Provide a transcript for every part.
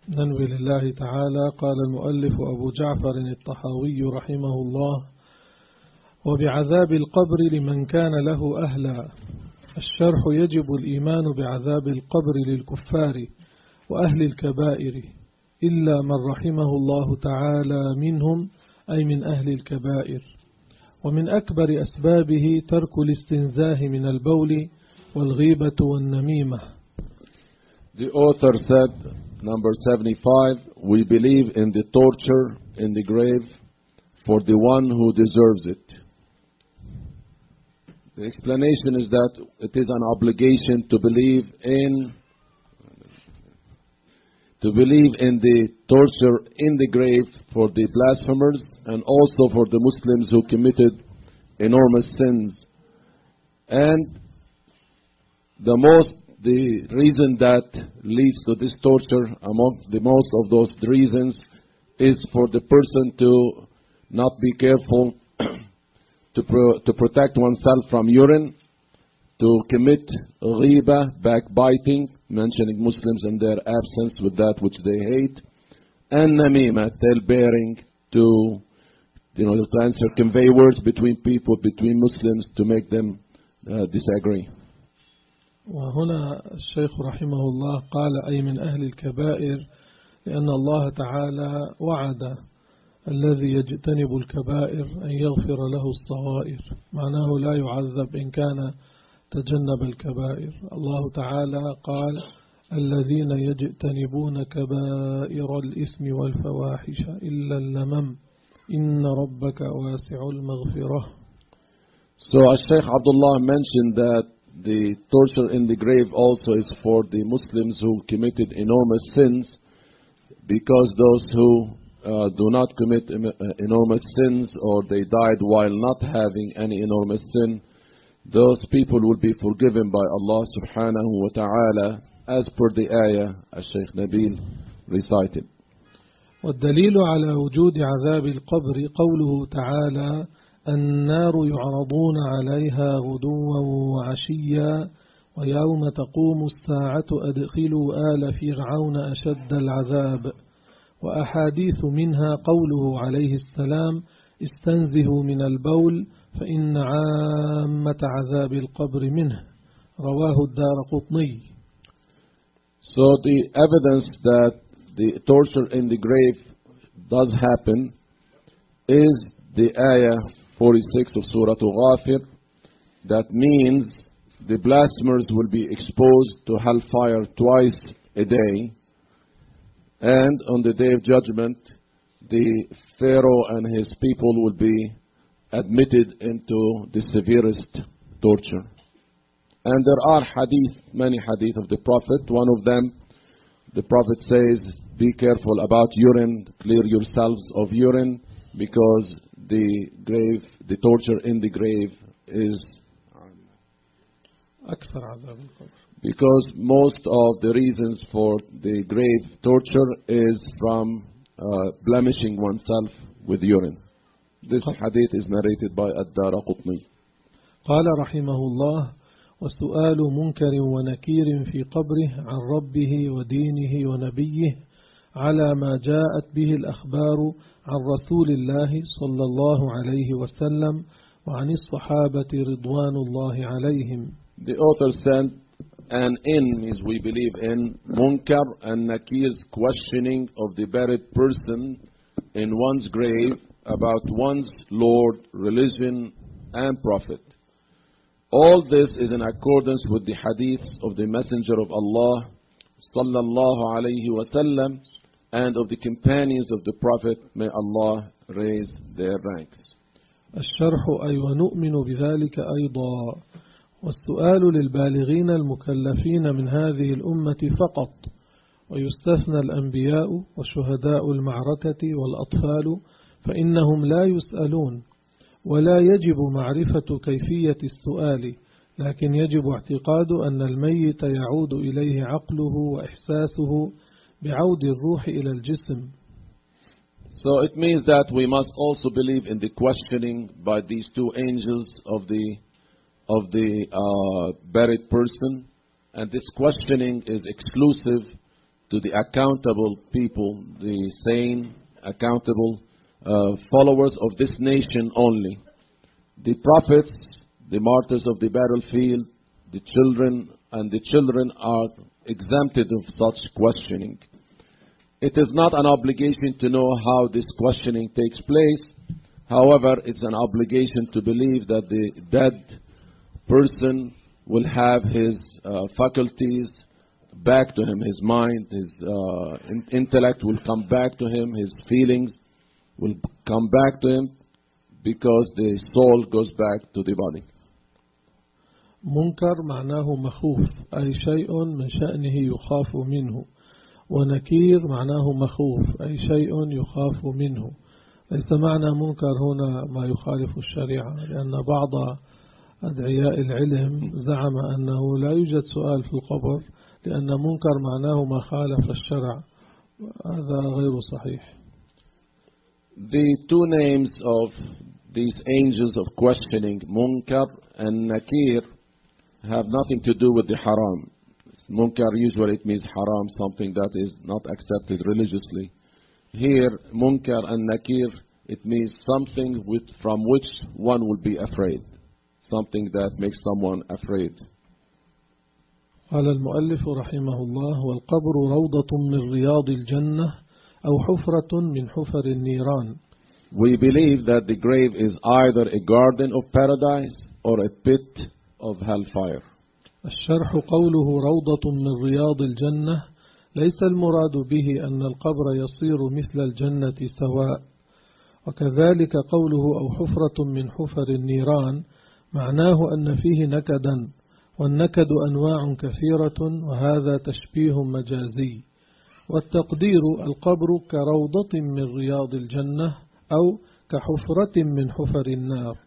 ننوي لله تعالى. قال المؤلف أبو جعفر الطحاوي رحمه الله: وبعذاب القبر لمن كان له أهلا. الشرح: يجب الإيمان بعذاب القبر للكفار وأهل الكبائر إلا من رحمه الله تعالى منهم، أي من أهل الكبائر. ومن أكبر أسبابه ترك الاستنزاه من البول والغيبة والنميمة. The author said, number 75, we believe in the torture in the grave for the one who deserves it. The explanation is that it is an obligation to believe in the torture in the grave for the blasphemers and also for the Muslims who committed enormous sins. And the reason that leads to this torture, among the most of those reasons, is for the person to not be careful to protect oneself from urine, to commit ghiba, backbiting, mentioning Muslims in their absence with that which they hate, and namima, tale-bearing, to convey words between people, between Muslims, to make them disagree. وهنا الشيخ رحمه الله قال أي من أهل الكبائر، لأن الله تعالى وعد الذي يجتنب الكبائر أن يغفر له الصغائر، معناه لا يعذب إن كان تجنب الكبائر. الله تعالى قال: الذين يجتنبون كبائر الإثم والفواحش إلا اللمم إن ربك واسع المغفرة. So Shaykh Abdullah mentioned that the torture in the grave also is for the Muslims who committed enormous sins, because those who do not commit enormous sins, or they died while not having any enormous sin, those people will be forgiven by Allah subhanahu wa ta'ala, as per the ayah as Shaykh Nabil recited. والدليل على وجود عذاب القبر قوله تعالى: النار يعرضون عليها غدوا وعشيا ويوم تقوم الساعة أدخلوا آل فرعون أشد العذاب. وأحاديث منها قوله عليه السلام: استنزهوا من البول فإن عامة عذاب القبر منه. رواه الدارقطني. So the evidence that the torture in the grave does happen is the ayah 46 of Surah Ghafir. That means the blasphemers will be exposed to hellfire twice a day, and on the day of judgment the Pharaoh and his people will be admitted into the severest torture. And there are many hadith of the Prophet. One of them, the Prophet says, be careful about urine, clear yourselves of urine, because the torture in the grave is because most of the reasons for the grave torture is from blemishing oneself with urine. This hadith is narrated by Ad-Daraqutni. قال رحمه الله: وسؤال منكر ونكير في قبره عن ربه ودينه ونبيه على ما جاءت به الأخبار عن رسول الله صلى الله عليه وسلم وعن الصحابة رضوان الله عليهم. The author said, and in means we believe in Munkar and Nakir's questioning of the buried person in one's grave about one's Lord, religion and Prophet. All this is in accordance with the hadiths of the Messenger of Allah sallallahu alayhi wa sallam and of the companions of the Prophet. May Allah raise their ranks. الشرح: أي ونؤمن بذلك أيضا. والسؤال للبالغين المكلفين من هذه الأمة فقط، ويستثنى الأنبياء وشهداء المعركة والأطفال فإنهم لا يسألون، ولا يجب معرفة كيفية السؤال، لكن يجب اعتقاد أن الميت يعود إليه عقله وإحساسه بعود الروح إلى الجسم. So it means that we must also believe in the questioning by these two angels of the buried person, and this questioning is exclusive to the accountable people, the sane, accountable followers of this nation only. The prophets, the martyrs of the battlefield, the children are exempted of such questioning. It is not an obligation to know how this questioning takes place. However, it's an obligation to believe that the dead person will have his faculties back to him, his mind, his intellect will come back to him, his feelings will come back to him, because the soul goes back to the body. منكر معناه مخوف، أي شيء من شأنه يخاف منه، ونكير معناه مخوف، أي شيء يخاف منه. ليس معنى منكر هنا ما يخالف الشريعة، لأن بعض أدعياء العلم زعم أنه لا يوجد سؤال في القبر، لأن منكر معناه ما خالف الشرع. هذا غير صحيح. The two names of these angels of questioning, Munkar and Nakir, have nothing to do with the haram. Munkar usually it means haram, something that is not accepted religiously. Here, Munkar and Nakir, it means something from which one will be afraid. Something that makes someone afraid. قال المؤلف رحمه الله: والقبر روضة من رياض الجنة أو حفرة من حفر النيران. We believe that the grave is either a garden of paradise or a pit of hellfire. الشرح قوله روضة من رياض الجنة ليس المراد به أن القبر يصير مثل الجنة سواء، وكذلك قوله أو حفرة من حفر النيران معناه أن فيه نكدا، والنكد أنواع كثيرة، وهذا تشبيه مجازي. والتقدير القبر كروضة من رياض الجنة أو كحفرة من حفر النار.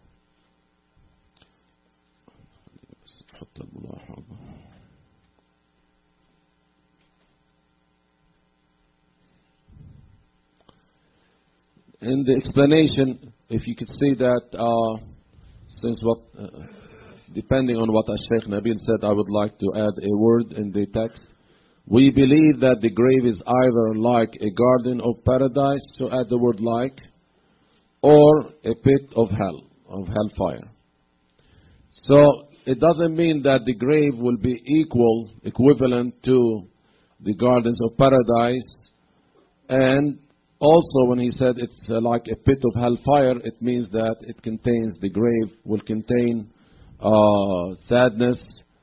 In the explanation, if you could see that, depending on what Sheikh Nabil said, I would like to add a word in the text. We believe that the grave is either like a garden of paradise, so add the word like, or a pit of hell, of hellfire. So it doesn't mean that the grave will be equivalent to the gardens of paradise. And also when he said it's like a pit of hellfire, it means that it contains, the grave will contain sadness,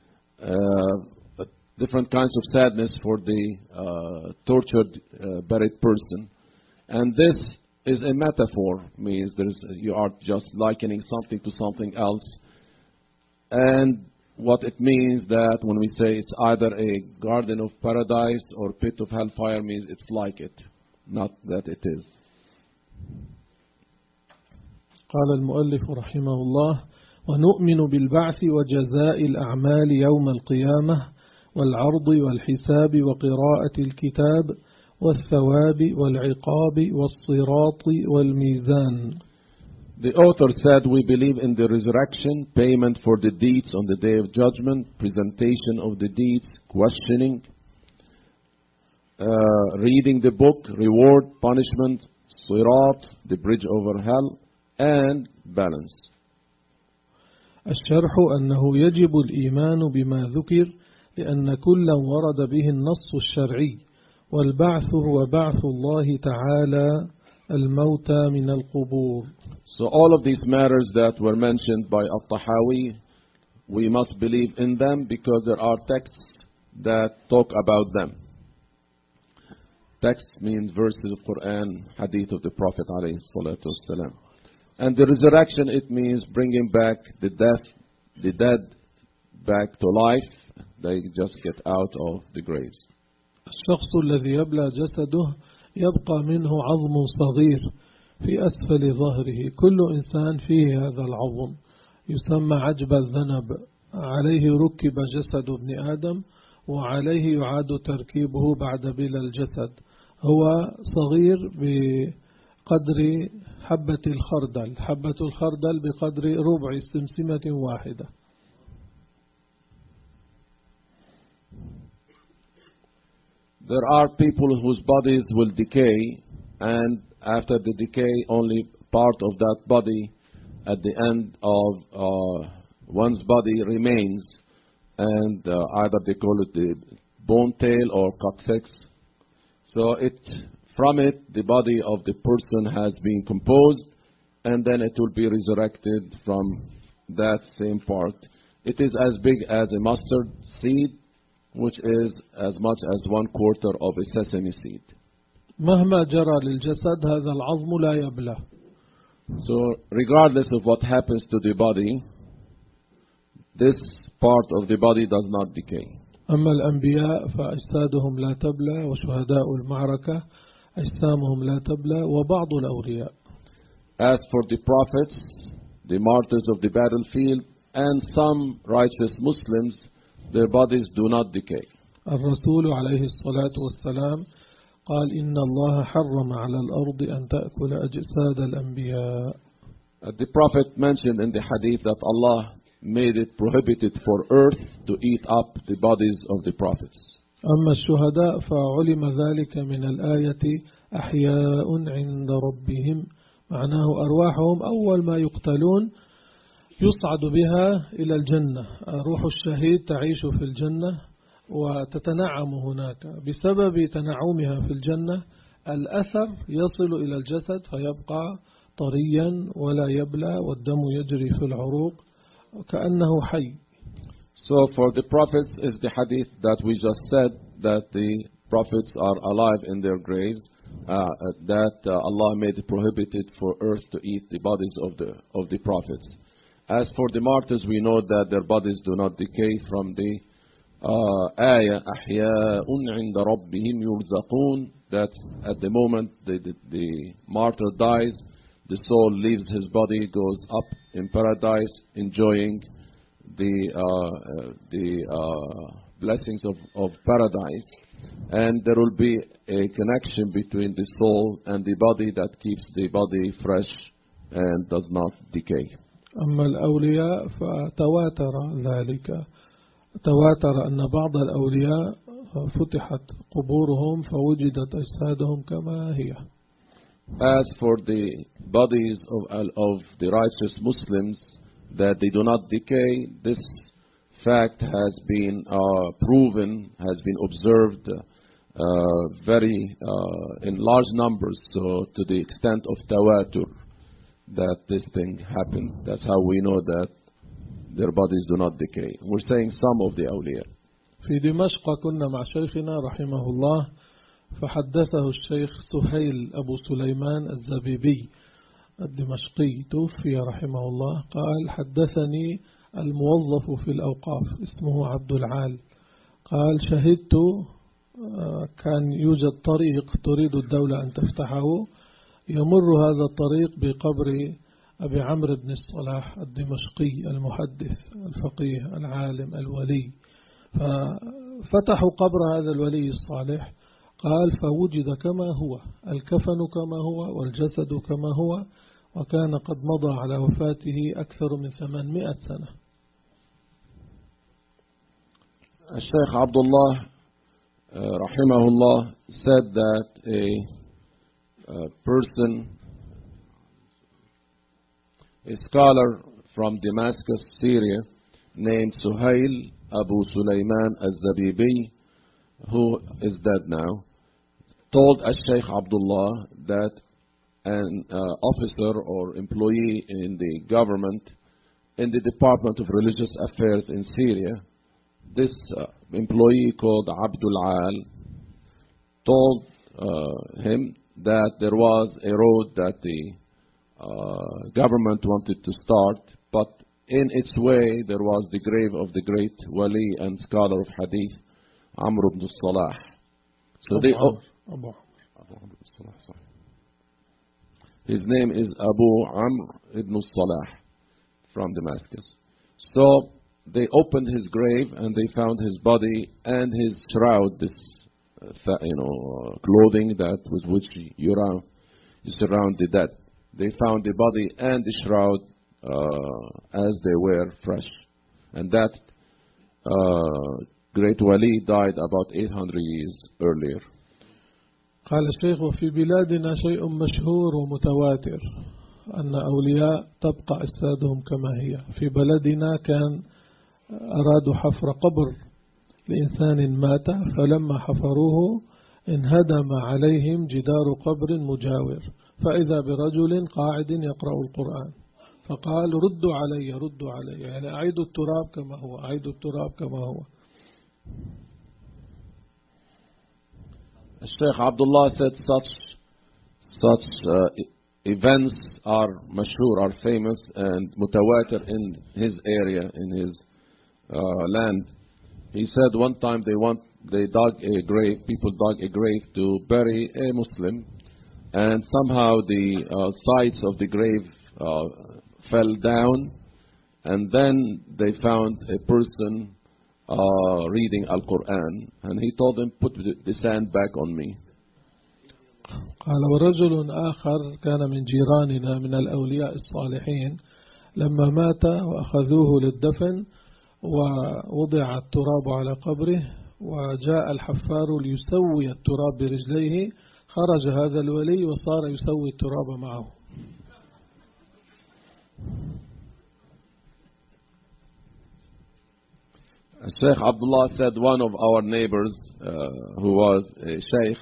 different kinds of sadness for the tortured, buried person. And this is a metaphor, means you are just likening something to something else. And what it means that when we say it's either a garden of paradise or pit of hellfire, means it's like it, not that it is. قال المؤلف رحمه الله: ونؤمن بالبعث وجزاء الأعمال يوم القيامة والعرض والحساب وقراءة الكتاب والثواب والعقاب والصراط والميزان. The author said, we believe in the resurrection, payment for the deeds on the day of judgment, presentation of the deeds, questioning, reading the book, reward, punishment, sirat, the bridge over hell, and balance. الشرح أنه يجب الإيمان بما ذكر لأن كلا ورد به النص الشرعي، والبعث هو بعث الله تعالى الموتى من القبور. So all of these matters that were mentioned by At-Tahawi, we must believe in them because there are texts that talk about them. Text means verses of Quran, hadith of the Prophet alayhi salatu wasalam. And the resurrection, it means bringing back the dead back to life. They just get out of the graves. الشخص الذي يبلى جسده يبقى منه عظم صغير في أسفل ظهره. كل إنسان فيه هذا العظم يسمى عجب الذنب، عليه ركب جسد ابن آدم وعليه يعاد تركيبه بعد بلا الجسد. هو صغير بقدر حبة الخردل، حبة الخردل بقدر ربع سمسمة واحدة. There are people whose bodies will decay, and after the decay, only part of that body at the end of one's body remains, and either they call it the bone tail or coccyx. So from it, the body of the person has been composed, and then it will be resurrected from that same part. It is as big as a mustard seed, which is as much as 1/4 of a sesame seed. مهما جرى للجسد هذا العظم لا يبلى. So regardless of what happens to the body, this part of the body does not decay. أما الأنبياء فأجسادهم لا تبلى، وشهداء المعركة أجسامهم لا تبلى، وبعض الأولياء. As for the prophets, the martyrs of the battlefield, and some righteous Muslims, their bodies do not decay. الرسول عليه الصلاة والسلام قال إن الله حرم على الأرض أن تأكل أجساد الأنبياء. The Prophet mentioned in the hadith that Allah made it prohibited for earth to eat up the bodies of the prophets. أما الشهداء فعلم ذلك من الآية أحياء عند ربهم، معناه أرواحهم أول ما يقتلون يصعد بها إلى الجنة. روح الشهيد تعيش في الجنة وتتنعم هناك، بسبب تنعمها في الجنة الأثر يصل إلى الجسد فيبقى طريا ولا يبلى، والدم يجري في العروق كأنه حي. So for the prophets is the hadith that we just said, that the prophets are alive in their graves, that Allah made it prohibited for earth to eat the bodies of the prophets. As for the martyrs, we know that their bodies do not decay from the ayah أحياء عند ربهم يرزقون, that at the moment the martyr dies, the soul leaves his body, goes up in paradise, enjoying the blessings of paradise, and there will be a connection between the soul and the body that keeps the body fresh and does not decay. أما الأولياء فتواتر ذلك، تواتر أن بعض الأولياء فتحت قبورهم فوجدت أجسادهم كما هي. As for the bodies of the righteous Muslims, that they do not decay, this fact has been proven, has been observed very in large numbers, so to the extent of tawatur, that this thing happened. That's how we know that their bodies do not decay. We're saying some of the awliya. في دمشق كنا مع شيخنا رحمه الله، فحدثه الشيخ سهيل أبو سليمان الزبيبي الدمشقي توفي رحمه الله، قال حدثني الموظف في الأوقاف اسمه عبد العال، قال شهدت كان يوجد طريق تريد الدولة أن تفتحه، يمر هذا الطريق بقبر أبي عمرو بن الصلاح الدمشقي المحدث الفقيه العالم الولي، ففتحوا قبر هذا الولي الصالح، قال فوجد كما هو، الكفن كما هو والجسد كما هو، وكان قد مضى على وفاته أكثر من 800 سنة. الشيخ Abdullah rahimahullah said that a person, a scholar from Damascus, Syria, named Suhail Abu Sulaiman al-Zabibi, who is dead now, told Sheikh Abdullah that an officer or employee in the government, in the Department of Religious Affairs in Syria, this employee called Abdul Al told him that there was a road that the government wanted to start, but in its way there was the grave of the great wali and scholar of hadith, Amr ibn Salah. So his name is Abu Amr ibn Salah from Damascus. So they opened his grave and they found his body and his shroud, this clothing that with which you surround the dead. They found the body and the shroud as they were fresh, and that great wali died about 800 years earlier. قال الشيخ: وفي بلادنا شيء مشهور ومتواتر أن أولياء تبقى أجسادهم كما هي. في بلدنا كان أرادوا حفر قبر لإنسان مات، فلما حفروه انهدم عليهم جدار قبر مجاور، فإذا برجل قاعد يقرأ القرآن، فقال: ردوا علي ردوا علي، يعني أعيدوا التراب كما هو، أعيدوا التراب كما هو. Sheikh Abdullah said such events are mashhur, are famous and mutawatir in his area, in his land. He said one time they dug a grave, people dug a grave to bury a Muslim, and somehow the sides of the grave fell down, and then they found a person reading Al-Quran, and he told him, put the sand back on me. قال: ورجل آخر كان من جيراننا من الأولياء الصالحين، لما مات وأخذوه للدفن ووضع التراب على قبره، وجاء الحفار ليسوي التراب برجليه، خرج هذا الولي وصار يسوي التراب معه. Sheikh Abdullah said one of our neighbors who was a sheikh,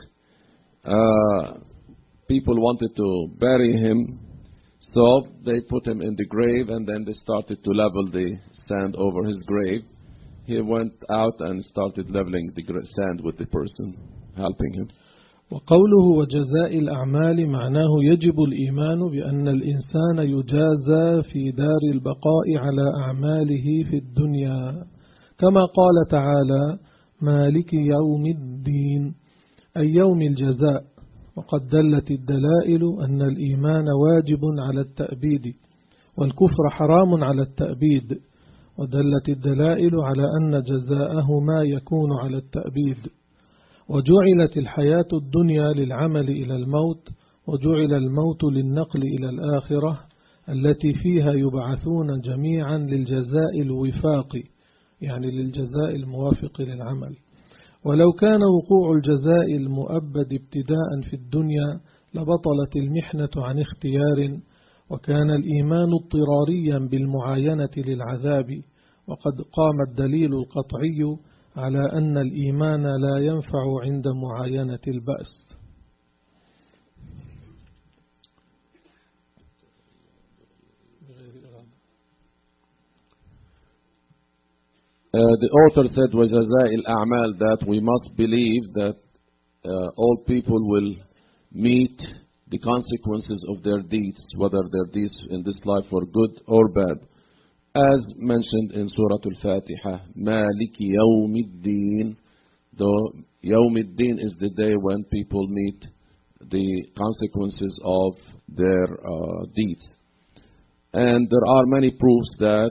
people wanted to bury him, so they put him in the grave, and then they started to level the sand over his grave. He went out and started leveling the sand with the person, helping him. وقوله وجزاء الأعمال معناه يجب الإيمان بأن الإنسان يجازى في دار البقاء على أعماله في الدنيا، كما قال تعالى: مالك يوم الدين، أي يوم الجزاء. وقد دلت الدلائل أن الإيمان واجب على التأبيد، والكفر حرام على التأبيد، ودلت الدلائل على أن جزاءهما يكون على التأبيد. وجعلت الحياة الدنيا للعمل إلى الموت، وجعل الموت للنقل إلى الآخرة التي فيها يبعثون جميعا للجزاء الوفاق، يعني للجزاء الموافق للعمل. ولو كان وقوع الجزاء المؤبد ابتداء في الدنيا لبطلت المحنة عن اختيار، وكان الإيمان اضطراريا بالمعاينة للعذاب، وقد قام الدليل القطعي على أن الإيمان لا ينفع عند معاينة البأس. The author said, وَجَزَاءِ الْأَعْمَالِ, that we must believe that all people will meet the consequences of their deeds, whether their deeds in this life were good or bad. As mentioned in Surah Al-Fatiha, مَالِكِ يَوْمِ الدِّينِ. Though يَوْمِ الدِّينِ is the day when people meet the consequences of their deeds. And there are many proofs that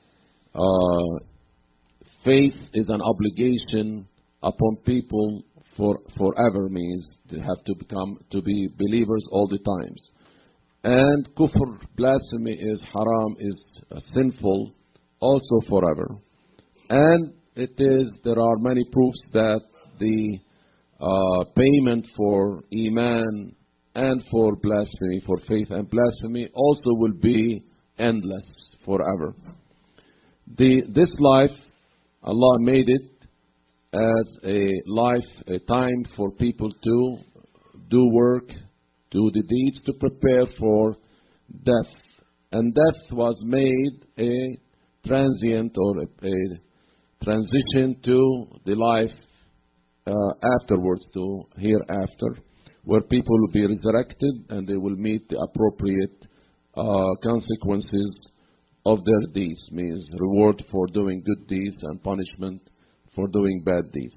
faith is an obligation upon people forever, means they have to be believers all the times. And kufr, blasphemy, is haram, is sinful also forever. And there are many proofs that the payment for iman and for blasphemy, for faith and blasphemy, also will be endless forever. This life, Allah made it as a life, a time for people to do work, do the deeds, to prepare for death. And death was made a transient or a transition to the life afterwards, to hereafter, where people will be resurrected and they will meet the appropriate consequences of their deeds, means reward for doing good deeds and punishment for doing bad deeds.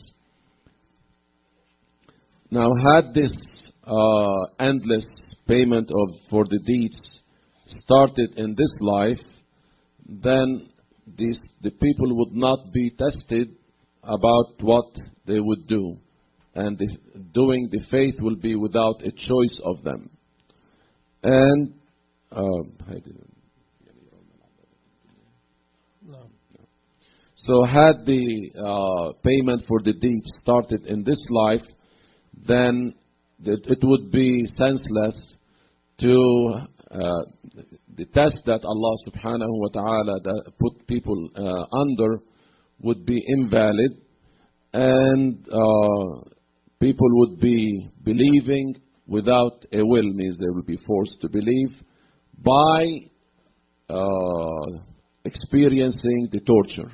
Now, had this endless payment for the deeds started in this life, then the people would not be tested about what they would do, and doing the faith will be without a choice of them. And So had the payment for the deed started in this life, then it would be senseless to the test that Allah subhanahu wa ta'ala put people under would be invalid, and people would be believing without a will, means they will be forced to believe by experiencing the torture.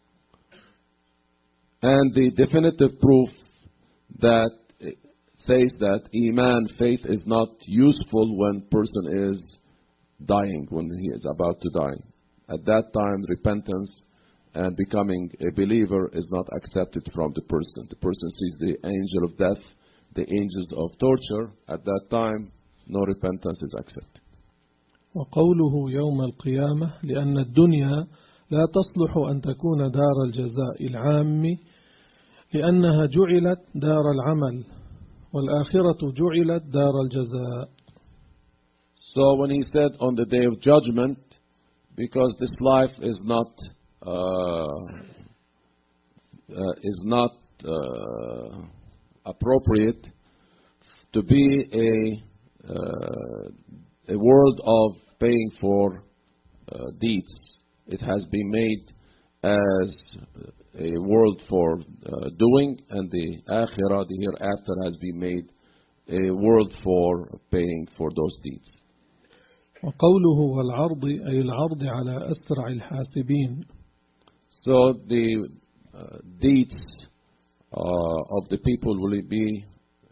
And the definitive proof that says that Iman, faith, is not useful when person is dying, when he is about to die. At that time, repentance and becoming a believer is not accepted from the person. The person sees the angel of death, the angels of torture. At that time, no repentance is accepted. وقوله يوم القيامة لأن الدنيا لا تصلح أن تكون دار الجزاء العام لأنها جعلت دار العمل والآخرة جعلت دار الجزاء. So when he said on the day of judgment, because this life is not appropriate to be a world of paying for deeds. It has been made as a world for doing, and the akhirah, the hereafter, has been made a world for paying for those deeds. وقوله والعرض أي العرض على أسرع الحاسبين. So the deeds of the people will be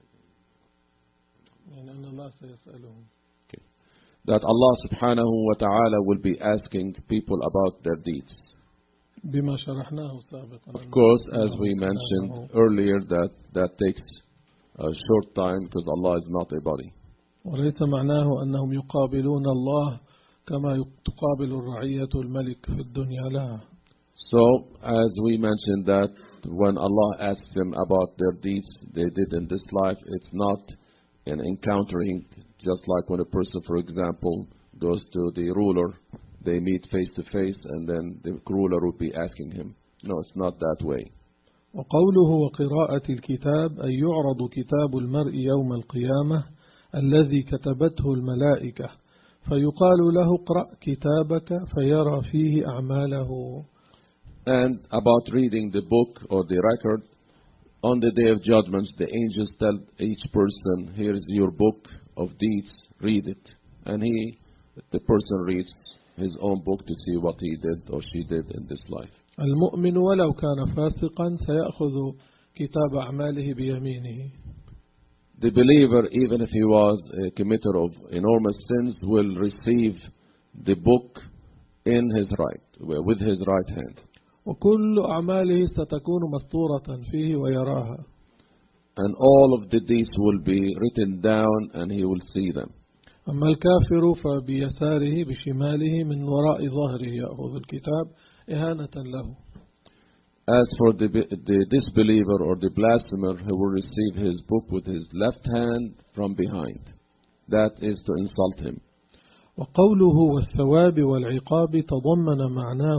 that Allah subhanahu wa ta'ala will be asking people about their deeds. بما شرحناه سابقا. Of course, as we mentioned earlier, that takes a short time because Allah is not a body. وليس معناه أنهم يقابلون الله كما تقابل الرعية الملك في الدنيا لا. So, as we mentioned that when Allah asks them about their deeds they did in this life, it's not an encountering, just like when a person, for example, goes to the ruler, they meet face to face, and then the ruler will be asking him. No, it's not that way. وقوله وقراءة الكتاب أي يعرض كتاب المرء يوم القيامة الذي كتبته الملائكة فيقال له اقرأ كتابك فيرى فيه أعماله. And about reading the book or the record, on the day of judgment, the angels tell each person, here is your book of deeds, read it. And the person reads his own book to see what he did or she did in this life. المؤمن ولو كان فاسقا سيأخذ كتاب أعماله بيمينه. The believer, even if he was a committer of enormous sins, will receive the book in his with his right hand. وكل أعماله ستكون مسطورة فيه ويراها. And all of the deeds will be written down and he will see them. أما الكافر فبيساره بشماله من وراء ظهره يأخذ الكتاب إهانة له. As for the disbeliever or the blasphemer, he will receive his book with his left hand from behind. That is to insult him. وقوله والثواب والعقاب تضمن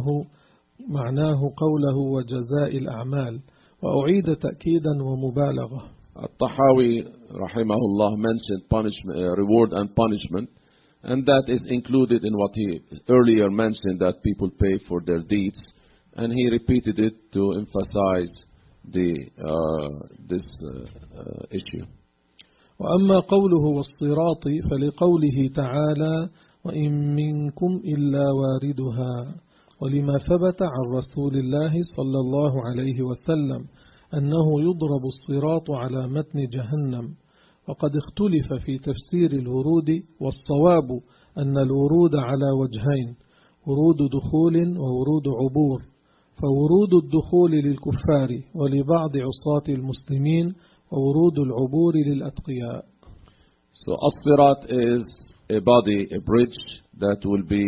معناه قوله وجزاء الأعمال وأعيد تأكيدا ومبالغة. At-Tahawi rahimahullah mentioned punishment, reward and punishment, and that is included in what he earlier mentioned, that people pay for their deeds, and he repeated it to emphasize this issue. وأما قوله والصراط فلقوله تعالى وإن منكم إلا واردها، ولما ثبت عن رسول الله صلى الله عليه وسلم أنه يضرب الصراط على متن جهنم. وقد اختلف في تفسير الورود، والصواب أن الورود على وجهين، ورود دخول وورود عبور، فورود الدخول للكفار ولبعض عصاة المسلمين، وورود العبور للأتقياء. So As-Sirat is a body, a bridge that will be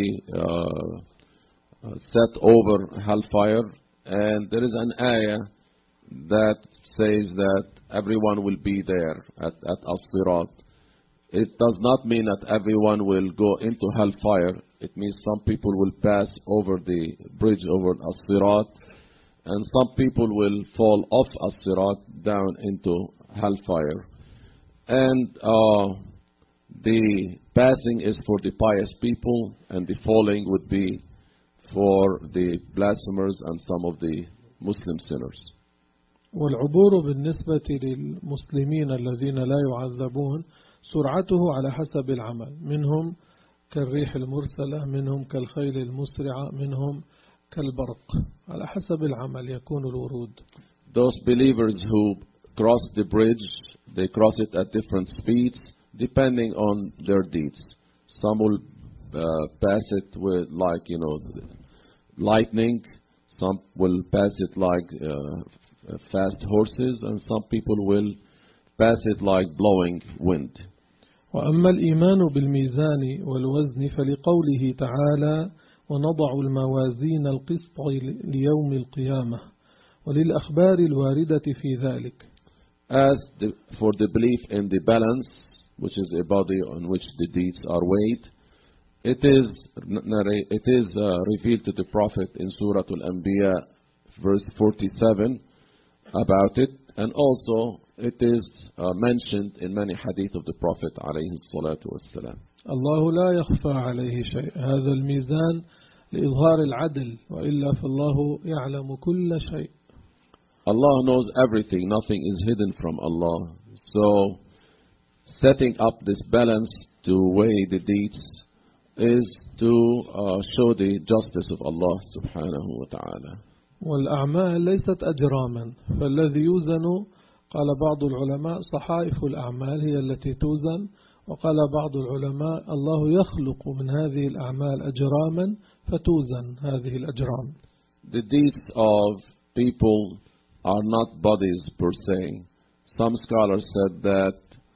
set over hellfire, and there is an ayah that says that everyone will be there at As-Sirat. It does not mean that everyone will go into hellfire. It means some people will pass over the bridge over As-Sirat, and some people will fall off as-sirat down into hellfire. And the passing is for the pious people, and the falling would be for the blasphemers and some of the Muslim sinners. والعبور بالنسبة للمسلمين الذين لا يعذبون سرعته على حسب العمل، منهم كالريح المرسلة، منهم كالخيل المسرعة، منهم كالبرق، على حسب العمل يكون الورود. Those believers who cross the bridge, they cross it at different speeds depending on their deeds. Some will pass it with lightning, some will pass it like fast horses, and some people will pass it like blowing wind. وأما الإيمان بالميزان والوزن فلقوله تعالى ونضع الموازين القسط ليوم القيامة وللأخبار الواردة في ذلك. For the belief in the balance, which is a body on which the deeds are weighed, it is revealed to the Prophet in Surah Al-Anbiya, verse 47, about it, and also it is mentioned in many hadith of the Prophet alayhi salatu wassalam. الله لا يخفى عليه شيء، هذا الميزان لإظهار العدل، وإلا فالله يعلم كل شيء. Allah knows everything, nothing is hidden from Allah. So setting up this balance to weigh the deeds is to show the justice of Allah subhanahu wa ta'ala. والأعمال ليست أجراما، فالذي يوزن قال بعض العلماء صحائف الأعمال هي التي توزن، وقال بعض العلماء الله يخلق من هذه الأعمال أجراما فتوزن هذه الأجرام. The deeds of people are not bodies per se. Some scholars said that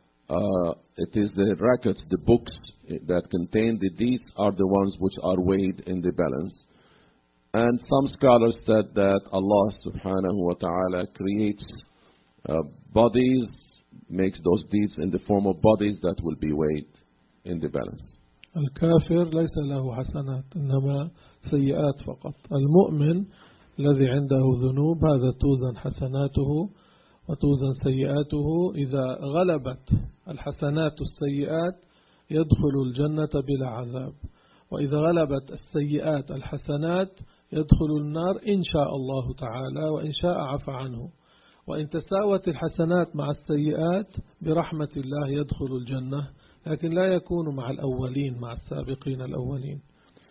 it is the records, the books that contain the deeds are the ones which are weighed in the balance. And some scholars said that Allah subhanahu wa ta'ala creates bodies, makes those deeds in the form of bodies that will be weighed in the balance. الكافر ليس له حسنات إنما سيئات فقط. المؤمن الذي عنده ذنوب هذا توزن حسناته وتوزن سيئاته، إذا غلبت الحسنات السيئات يدخل الجنة بلا عذاب، وإذا غلبت السيئات الحسنات يدخل النار إن شاء الله تعالى، وإن شاء عفى عنه، وإن تساوت الحسنات مع السيئات برحمة الله يدخل الجنة، لكن لا يكون مع الأولين، مع السابقين الأولين.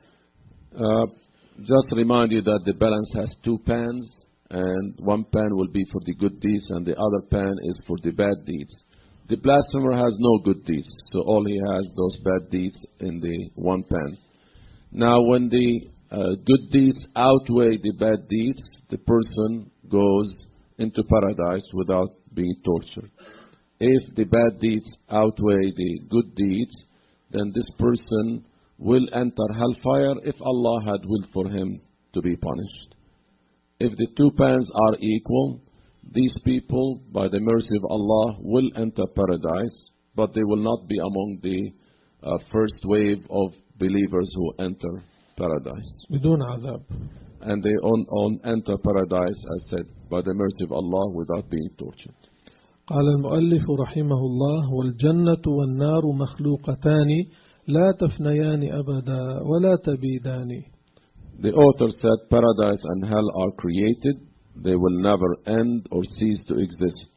Just remind you that the balance has two pans, and one pan will be for the good deeds and the other pan is for the bad deeds. The blasphemer has no good deeds, so all he has those bad deeds in the one pan. Now when the good deeds outweigh the bad deeds, the person goes into paradise without being tortured. If the bad deeds outweigh the good deeds, then this person will enter hellfire if Allah had willed for him to be punished. If the two pans are equal, these people, by the mercy of Allah, will enter paradise, but they will not be among the first wave of believers who enter paradise. بدون عذاب. And they enter paradise, as said, by the mercy of Allah, without being tortured. قال المؤلف رحمه الله: والجنة والنار مخلوقتان لا تفنيان أبدا ولا تبيدان. The author said paradise and hell are created, they will never end or cease to exist.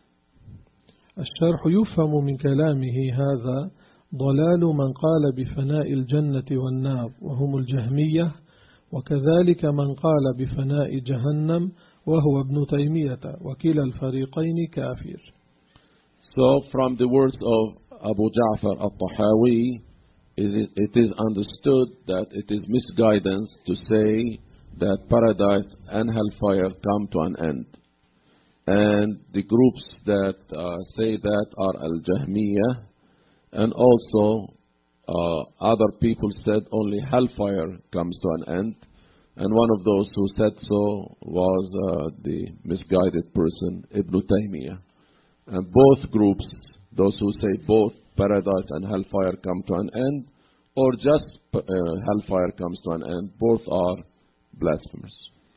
الشرح يفهم من كلامه هذا ضلال من قال بفناء الجنة والنار وهم الجهمية، وكذلك من قال بفناء جهنم وهو ابن تيمية، وكلا الفريقين كافر. So from the words of Abu Ja'far al-Tahawi, it is understood that it is misguidance to say that paradise and hellfire come to an end. And the groups that say that are Al-Jahmiyyah, and also other people said only hellfire comes to an end. And one of those who said so was the misguided person, Ibn Taymiyyah. And both groups, those who say both paradise and hellfire come to an end, or just hellfire comes to an end, both are blasphemers.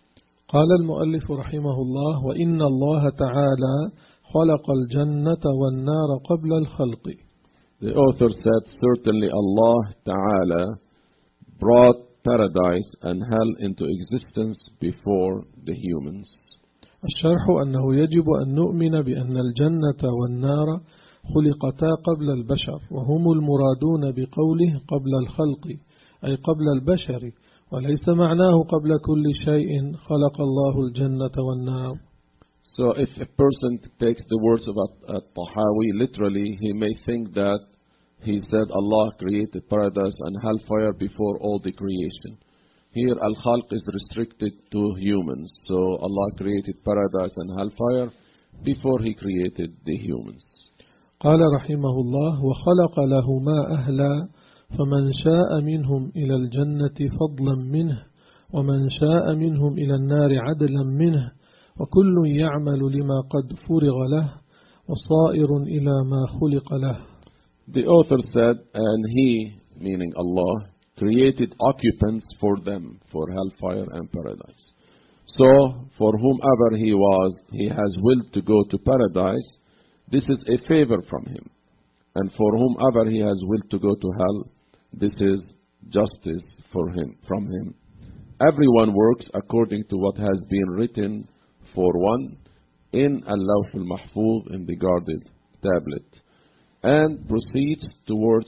قال المؤلف رحمه الله: وإن الله تعالى خلق الجنة والنار قبل الخلق. The author said, certainly Allah Ta'ala brought paradise and hell into existence before the humans. الشرح أنه يجب أن نؤمن بأن الجنة والنار خلقتا قبل البشر، وهم المرادون بقوله قبل الخلق، أي قبل البشر، وليس معناه قبل كل شيء خلق الله الجنة والنار. So if a person takes the words of At-Tahawi literally, he may think that he said Allah created paradise and hellfire before all the creation. Here Al-Khalq is restricted to humans. So Allah created paradise and hellfire before He created the humans. قال رحمه الله: وخلق لهما أهلا فمن شاء منهم إلى الجنة فضلا منه ومن شاء منهم إلى النار عدلا منه وكل يعمل لما قد فرغ له وصائر إلى ما خلق له. The author said, and He, meaning Allah, created occupants for them, for hellfire and paradise. So, for whomever he has willed to go to paradise, this is a favor from Him. And for whomever He has willed to go to hell, this is justice from Him. Everyone works according to what has been written for one in Al-Lawh al-Mahfuz, in the guarded tablet, and proceeds towards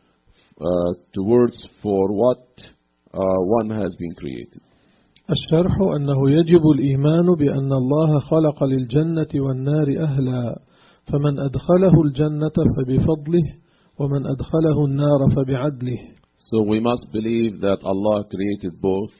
for what one has been created. الشرح أنه يجب الإيمان بأن الله خلق للجنة والنار أهلا، فمن أدخله الجنة فبفضله ومن أدخله النار فبعدله. So we must believe that Allah created both,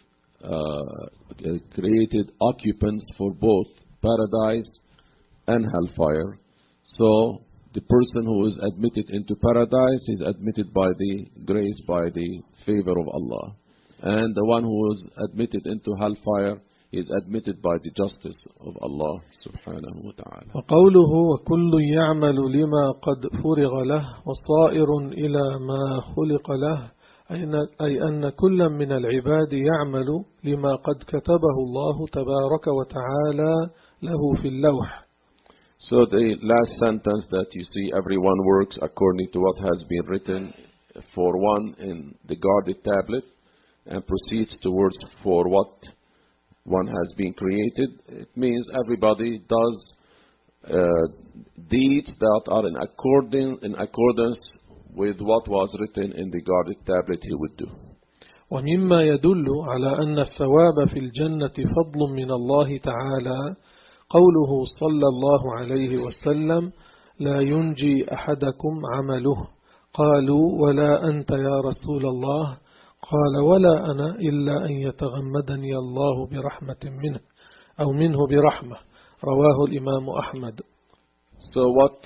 created occupants for both paradise and hellfire. So the person who is admitted into paradise is admitted by the grace, by the favor of Allah. And the one who is admitted into hellfire is admitted by the justice of Allah subhanahu wa ta'ala. وقوله وكل يعمل لما قد فرغ له وصائر إلى ما خلق له، أي أن كل من العباد يعمل لما قد كتبه الله تبارك وتعالى له في اللوح. So the last sentence that you see, everyone works according to what has been written for one in the guarded tablet, and proceeds towards for what one has been created. It means everybody does deeds that are in accordance with what was written in the guarded tablet he would do. ومما يدل على أن الثواب في الجنة فضل من الله تعالى قوله صلى الله عليه وسلم: لا ينجي أحدكم عمله. قالوا: ولا أنت يا رسول الله؟ قال: ولا أنا إلا أن يتغمدني الله برحمة منه أو منه برحمة. رواه الإمام أحمد. So what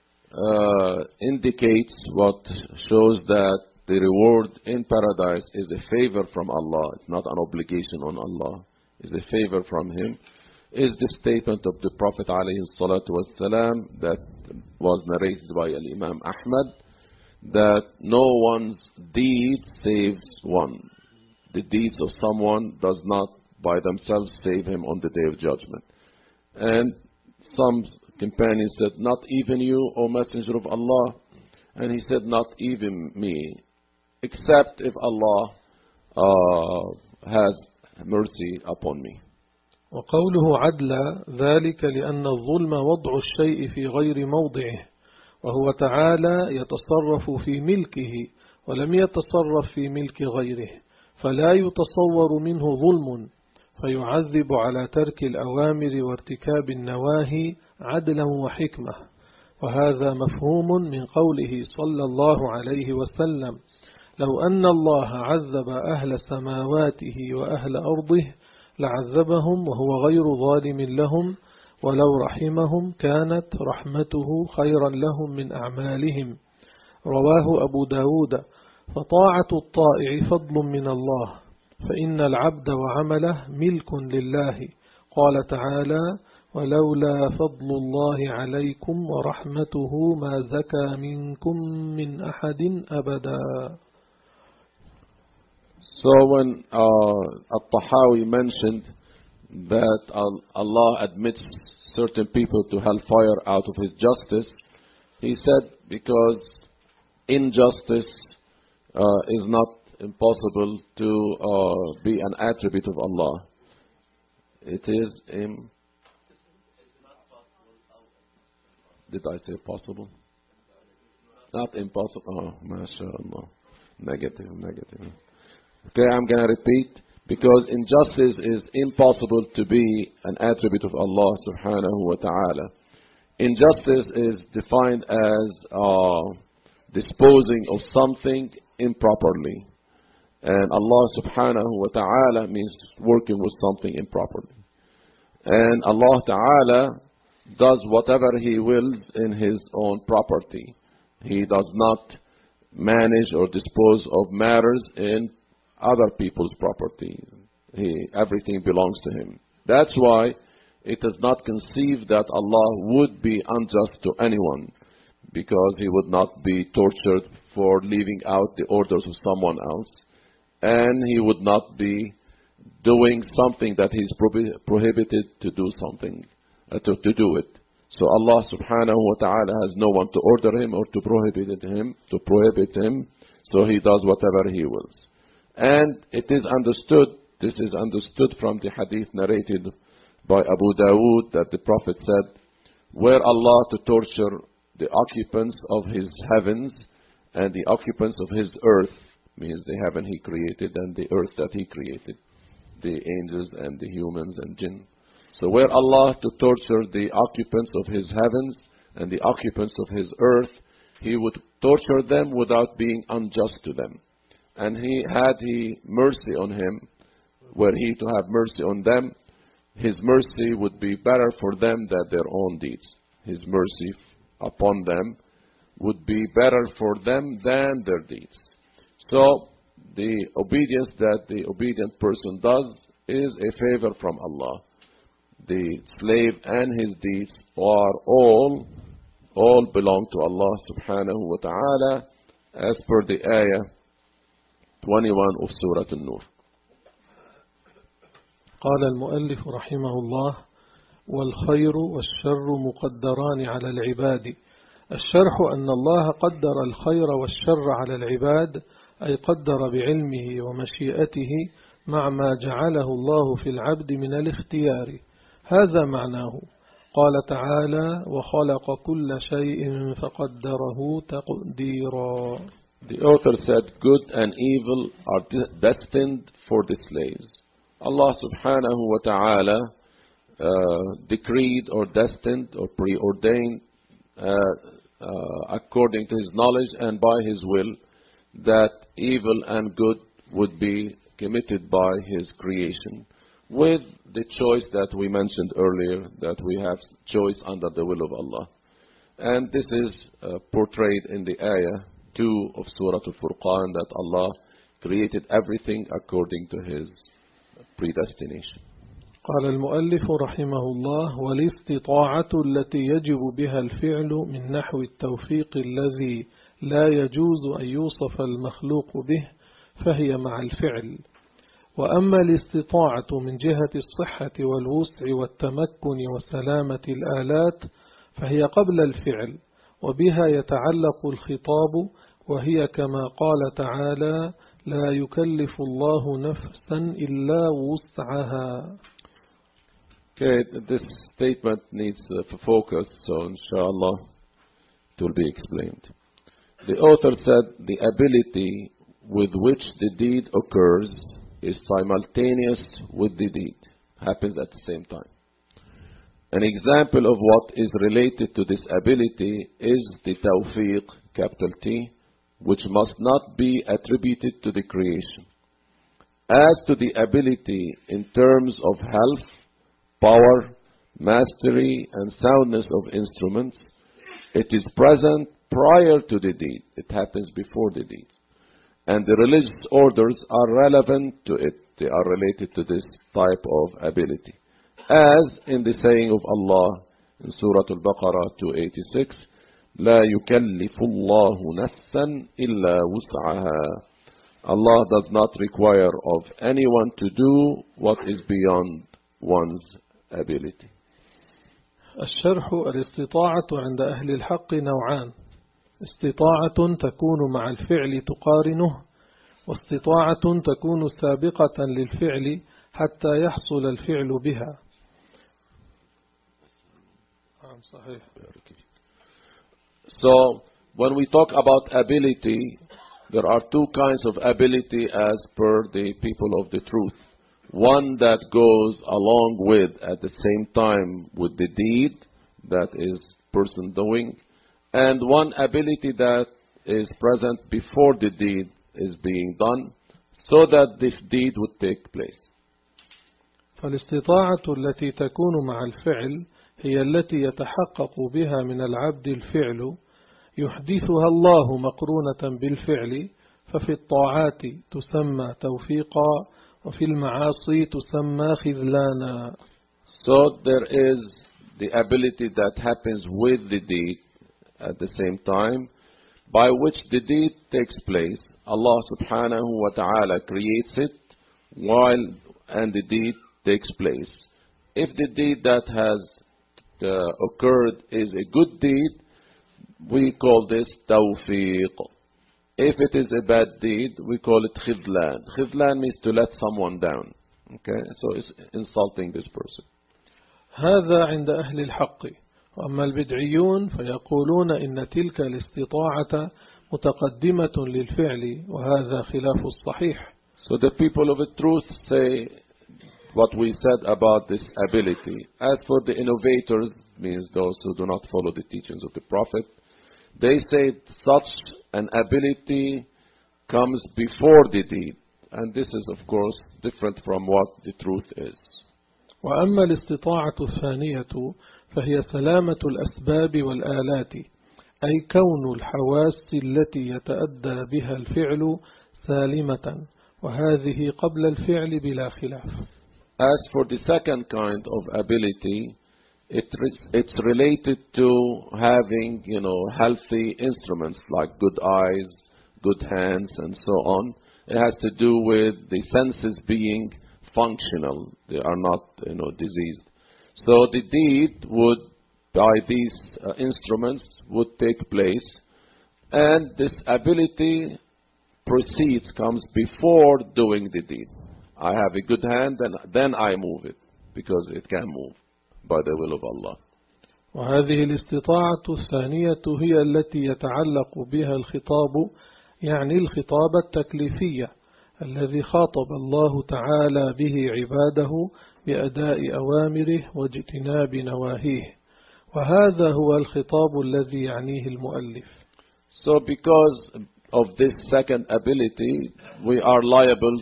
indicates, what shows that the reward in paradise is a favor from Allah, it's not an obligation on Allah, it's a favor from Him, is the statement of the Prophet ﷺ that was narrated by Imam Ahmad, that no one's deed saves one. The deeds of someone does not by themselves save him on the day of judgment. And some companions said, not even you, O Messenger of Allah. And he said, not even me, except if Allah has mercy upon me. وقوله عدلا ذلك لأن الظلم وضع الشيء في غير موضعه، وهو تعالى يتصرف في ملكه ولم يتصرف في ملك غيره، فلا يتصور منه ظلم، فيعذب على ترك الأوامر وارتكاب النواهي عدلا وحكمة. وهذا مفهوم من قوله صلى الله عليه وسلم: لو أن الله عذب أهل سماواته وأهل أرضه لعذبهم وهو غير ظالم لهم، ولو رحمهم كانت رحمته خيرا لهم من أعمالهم. رواه أبو داود. فطاعة الطائع فضل من الله، فإن العبد وعمله ملك لله. قال تعالى: ولولا فضل الله عليكم ورحمته ما زكى منكم من أحد أبدا. So when At-Tahawi mentioned that Allah admits certain people to hellfire out of His justice, He said because injustice is not impossible to be an attribute of Allah. It is did I say possible? Not impossible. Oh, mashallah. Negative. Okay, I'm going to repeat. Because injustice is impossible to be an attribute of Allah subhanahu wa ta'ala. Injustice is defined as disposing of something improperly. And Allah subhanahu wa ta'ala means working with something improperly. And Allah ta'ala does whatever He wills in His own property. He does not manage or dispose of matters in other people's property. Everything belongs to Him. That's why it is not conceived that Allah would be unjust to anyone, because He would not be tortured for leaving out the orders of someone else, and He would not be doing something that He's prohibited to do something, to do it. So Allah subhanahu wa ta'ala has no one to order Him or to prohibit Him, so He does whatever He wills. And it is understood, this is understood from the hadith narrated by Abu Dawood, that the Prophet said, were Allah to torture the occupants of His heavens and the occupants of His earth, means the heaven He created and the earth that He created, the angels and the humans and jinn. So were Allah to torture the occupants of His heavens and the occupants of His earth, He would torture them without being unjust to them. And had He mercy on him, were He to have mercy on them, His mercy would be better for them than their own deeds. His mercy upon them would be better for them than their deeds. So the obedience that the obedient person does is a favor from Allah. The slave and his deeds are all belong to Allah subhanahu wa ta'ala, as per the ayah 21 of Surah An-Nur. قال المؤلف رحمه الله: والخير والشر مقدران على العباد. الشرح أن الله قدر الخير والشر على العباد، أي قدر بعلمه ومشيئته مع ما جعله الله في العبد من الاختيار. هذا معناه. قال تعالى: وخلق كل شيء فقدره تقديرا. The author said, good and evil are destined for the slaves. Allah subhanahu wa ta'ala decreed or destined or preordained according to His knowledge and by His will that evil and good would be committed by His creation, with the choice that we mentioned earlier, that we have choice under the will of Allah. And this is portrayed in the ayah 2 of Surah Al-Furqan, that Allah created everything according to His predestination. قال المؤلف رحمه الله: والاستطاعة التي يجب بها الفعل من نحو التوفيق الذي لا يجوز أن يوصف المخلوق به فهي مع الفعل. وأما الاستطاعة من جهة الصحة والوسع والتمكن وسلامة الآلات فهي قبل الفعل، وبها يتعلق الخطاب، وهي كما قال تعالى: لا يكلف الله نفسا إلا وسعها. Okay, this statement needs focus, so inshallah it will be explained. The author said the ability with which the deed occurs is simultaneous with the deed, happens at the same time. An example of what is related to this ability is the tawfiq, capital T, which must not be attributed to the creation. As to the ability in terms of health, power, mastery, and soundness of instruments, it is present prior to the deed. It happens before the deed. And the religious orders are relevant to it. They are related to this type of ability. As in the saying of Allah in Surah Al-Baqarah 286, لا يكلف الله نفسا إلا وسعها. Allah does not require of anyone to do what is beyond one's ability. الشرح: الاستطاعة عند أهل الحق نوعان: استطاعة تكون مع الفعل تقارنه، واستطاعة تكون سابقة للفعل حتى يحصل الفعل بها. صحيح. So, when we talk about ability, there are two kinds of ability as per the people of the truth. One that goes along with, at the same time, with the deed that is person doing, and one ability that is present before the deed is being done, so that this deed would take place. فالاستطاعة التي تكون مع الفعل هي التي يتحقق بها من العبد الفعل يحدثها الله مقرونة بالفعل، ففي الطاعات تسمى توفيقا وفي المعاصي تسمى خذلانا. So there is the ability that happens with the deed at the same time, by which the deed takes place. Allah subhanahu wa ta'ala creates it and the deed takes place. If the deed that has occurred is a good deed, we call this tawfiq. If it is a bad deed, we call it khidlan. Khidlan means to let someone down. Okay, so it's insulting this person. هذا عند أهل الحق. وأما البدعيون فيقولون إن تلك الاستطاعة متقدمة للفعل، وهذا خلاف الصحيح. So the people of the truth say what we said about this ability. As for the innovators, means those who do not follow the teachings of the Prophet, they say such an ability comes before the deed. And this is, of course, different from what the truth is. وأما الاستطاعة الثانية فهي سلامة الأسباب والآلات، أي كون الحواس التي يتأدى بها الفعل سالمة، وهذه قبل الفعل بلا خلاف. As for the second kind of ability, it's related to having, healthy instruments like good eyes, good hands, and so on. It has to do with the senses being functional. They are not, diseased. So the deed would, by these instruments, would take place, and this ability comes before doing the deed. I have a good hand, then I move it, because it can move by the will of Allah. وهذه الاستطاعة الثانية هي التي يتعلق بها الخطاب، يعني الخطاب التكليفية الذي خاطب الله تعالى به عباده بأداء أوامره واجتناب نواهيه، وهذا هو الخطاب الذي يعنيه المؤلف. So because of this second ability, we are liable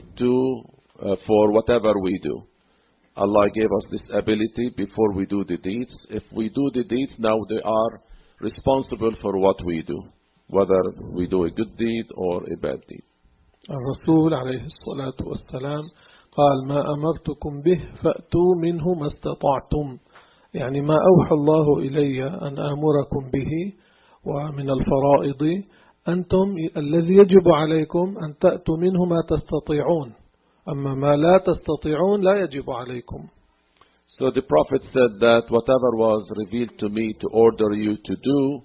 for whatever we do. Allah gave us this ability before we do the deeds. If we do the deeds, now they are responsible for what we do, whether we do a good deed or a bad deed. الرسول عليه الصلاة والسلام قال: ما أمرتكم به فأتوا منه ما استطعتم، يعني ما أوحى الله إلي أن آمركم به ومن الفرائض أنتم الذي يجب عليكم أن تأتوا منه ما تستطيعون، أما ما لا تستطيعون لا يجب عليكم. So the Prophet said that whatever was revealed to me to order you to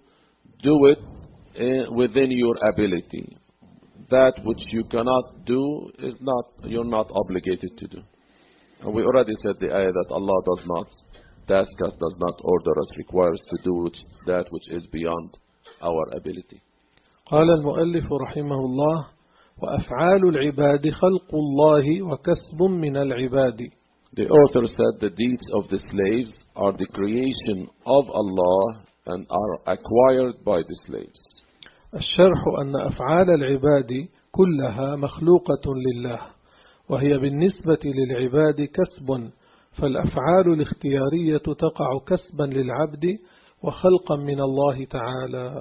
do it within your ability. That which you cannot do you're not obligated to do. And we already said the ayah that Allah does not task us, does not order us, requires to do that which is beyond our ability. قال المؤلف رحمه الله: وأفعال العباد خلق الله وكسب من العباد. The author said the deeds of the slaves are the creation of Allah and are acquired by the slaves. الشرح أن أفعال العباد كلها مخلوقة لله، وهي بالنسبة للعباد كسب، فالأفعال الاختيارية تقع كسبا للعبد وخلقا من الله تعالى.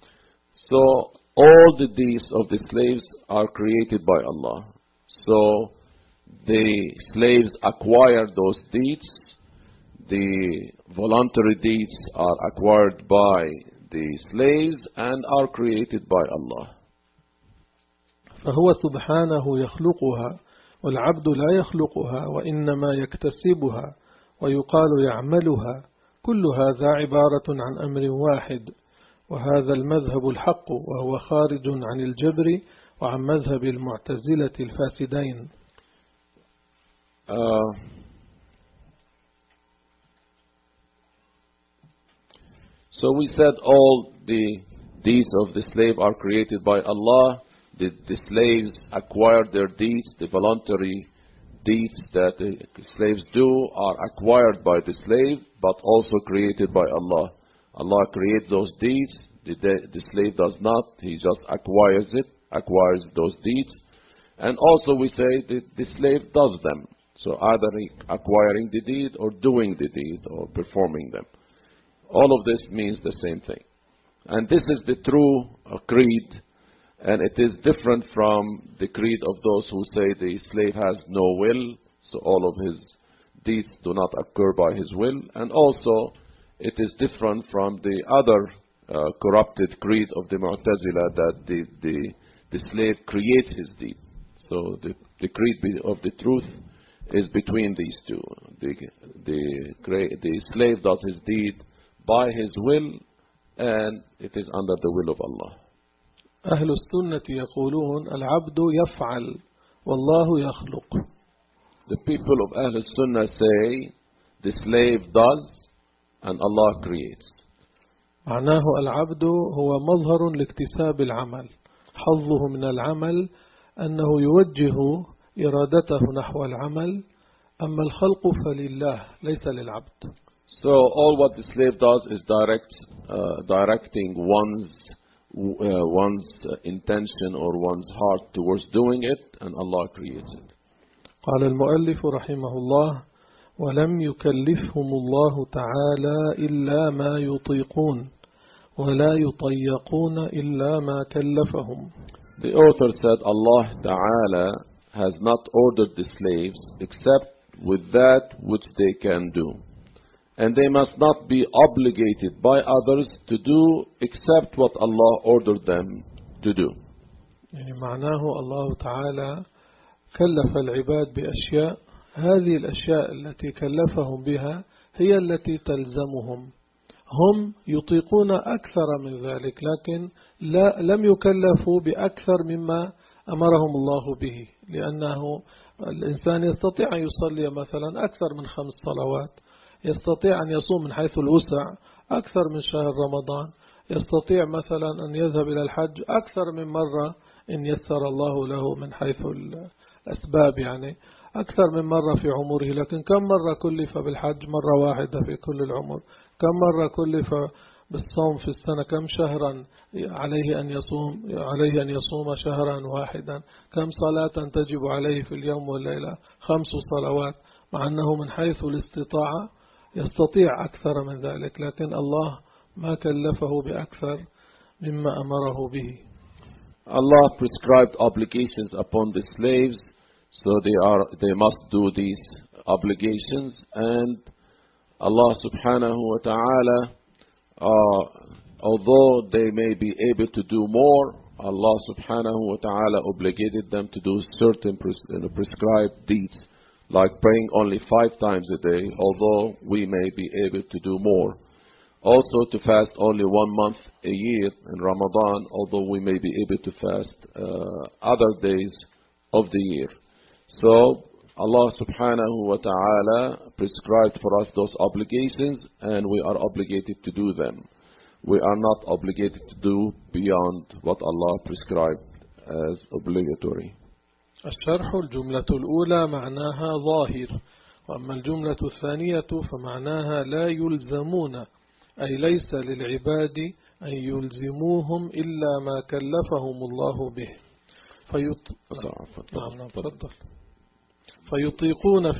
So all the deeds of the slaves are created by Allah. So the slaves acquire those deeds. The voluntary deeds are acquired by the slaves and are created by Allah. فهو سبحانه يخلقها والعبد لا يخلقها وإنما يكتسبها، ويقال يعملها. كل هذا عبارة عن أمر واحد، وهذا المذهب الحق، وهو خارج عن الجبر وعن مذهب المعتزلة الفاسدين. So we said all the deeds of the slave are created by Allah. The slaves acquire their deeds. The voluntary deeds that the slaves do are acquired by the slave, but also created by Allah. Allah creates those deeds. The slave does not. He just acquires those deeds. And also we say that the slave does them. So either acquiring the deed or doing the deed or performing them. All of this means the same thing. And this is the true creed, and it is different from the creed of those who say the slave has no will, so all of his deeds do not occur by his will. And also, it is different from the other corrupted creed of the Mu'tazila that the slave creates his deed. So the creed of the truth is between these two. The slave does his deed by his will, and it is under the will of Allah. أهل السنة يقولون العبد يفعل والله يخلق. The people of Ahl Sunnah say the slave does and Allah creates. معناه العبد هو مظهر لاكتساب العمل، حظه من العمل أنه يوجه إرادته نحو العمل، أما الخلق فلله ليس للعبد. So all what the slave does is directing one's intention or one's heart towards doing it, and Allah creates it. قال المؤلف رحمه الله: ولم يكلفهم الله تعالى إلا ما يطيقون ولا يطيقون إلا ما كلفهم. The author said Allah Ta'ala has not ordered the slaves except with that which they can do. And they must not be obligated by others to do except what Allah ordered them to do. يعني معناه الله تعالى كلف العباد بأشياء، هذه الأشياء التي كلفهم بها هي التي تلزمهم. هم يطيقون أكثر من ذلك، لكن لم يكلفوا بأكثر مما أمرهم الله به، لأنه الإنسان يستطيع أن يصلي مثلا أكثر من 5 صلوات، يستطيع أن يصوم من حيث الوسع أكثر من شهر رمضان، يستطيع مثلا أن يذهب إلى الحج أكثر من مرة إن يسر الله له من حيث الأسباب، يعني أكثر من مرة في عمره. لكن كم مرة كلف بالحج؟ مرة واحدة في كل العمر. كم مرة كلف بالصوم في السنة؟ كم شهرا عليه أن يصوم شهرا واحدا؟ كم صلاة تجب عليه في اليوم والليلة؟ 5 صلوات، مع أنه من حيث الاستطاعة يستطيع أكثر من ذلك، لكن الله ما كلفه بأكثر مما أمره به. Allah prescribed obligations upon the slaves, so they must do these obligations, and Allah subhanahu wa ta'ala, although they may be able to do more, Allah subhanahu wa ta'ala obligated them to do certain prescribed deeds, like praying only 5 times a day, although we may be able to do more. Also to fast only 1 month a year in Ramadan, although we may be able to fast other days of the year. So Allah subhanahu wa ta'ala prescribed for us those obligations, and we are obligated to do them. We are not obligated to do beyond what Allah prescribed as obligatory. الشرح: الجملة الأولى معناها ظاهر، وأما الجملة الثانية فمعناها لا يلزمون، أي ليس للعباد أن يلزموهم إلا ما كلفهم الله به. فيطيقون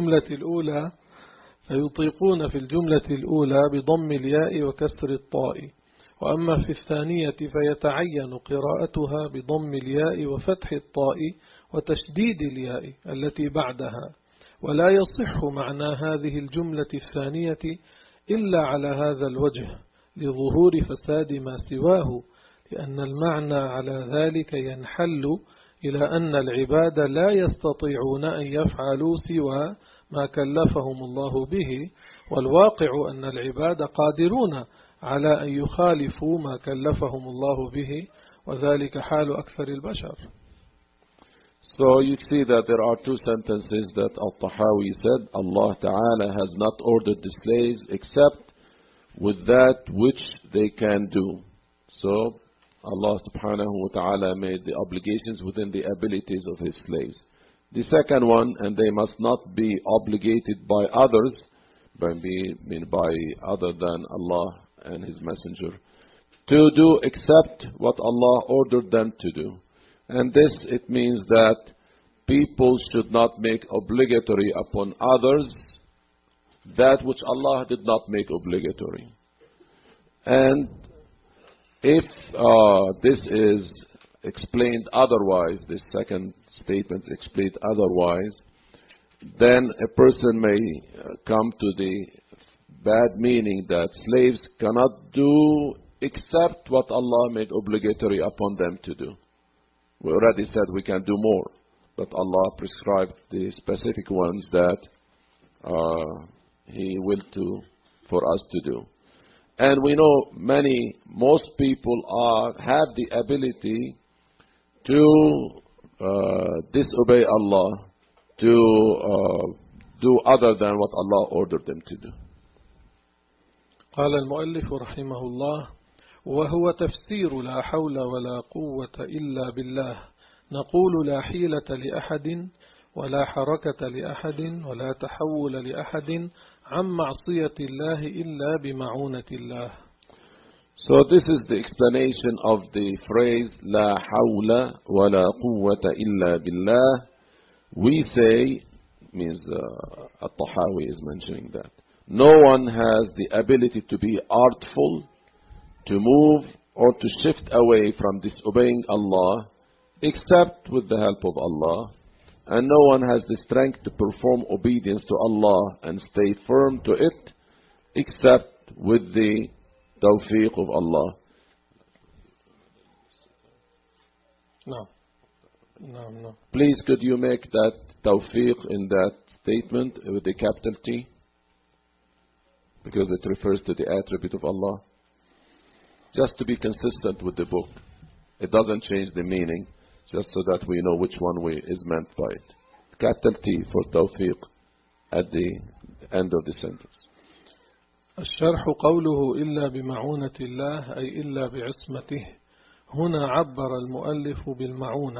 في الجملة الأولى بضم الياء وكسر الطاء، وأما في الثانية فيتعين قراءتها بضم الياء وفتح الطاء وتشديد الياء التي بعدها. ولا يصح معنى هذه الجملة الثانية إلا على هذا الوجه لظهور فساد ما سواه، لأن المعنى على ذلك ينحل إلى أن العباد لا يستطيعون أن يفعلوا سوى ما كلفهم الله به، والواقع أن العباد قادرون على أن يخالفوا ما كلفهم الله به، وذلك حال أكثر البشر. So you see that there are two sentences that Al-Tahawi said. Allah Ta'ala has not ordered the slaves except with that which they can do. So Allah Subhanahu wa Ta'ala made the obligations within the abilities of His slaves. The second one, and they must not be obligated by others, by other than Allah and His Messenger, to do except what Allah ordered them to do. And this, it means that people should not make obligatory upon others that which Allah did not make obligatory. And if this is explained otherwise, this second statement is explained otherwise, then a person may come to the bad meaning that slaves cannot do except what Allah made obligatory upon them to do. We already said we can do more, but Allah prescribed the specific ones that He willed for us to do. And we know most people have the ability to disobey Allah, to do other than what Allah ordered them to do. قال المؤلف رحمه الله: وهو تفسير لا حول ولا قوة إلا بالله. نقول لا حيلة لأحد ولا حركة لأحد ولا تحول لأحد عن معصية الله إلا بمعونة الله. So this is the explanation of the phrase لا حول ولا قوة إلا بالله. We say, means At-Tahawi is mentioning that no one has the ability to be artful, to move or to shift away from disobeying Allah except with the help of Allah, and no one has the strength to perform obedience to Allah and stay firm to it except with the tawfiq of Allah. No. Please, could you make that tawfiq in that statement with the capital T? Because it refers to the attribute of Allah. Just to be consistent with the book. It doesn't change the meaning, just so that we know which one is meant by it. Capital T for tawfiq at the end of the sentence. الشرح قوله إلا بمعونة الله أي إلا بعصمته. هنا عبر المؤلف بالمعونة.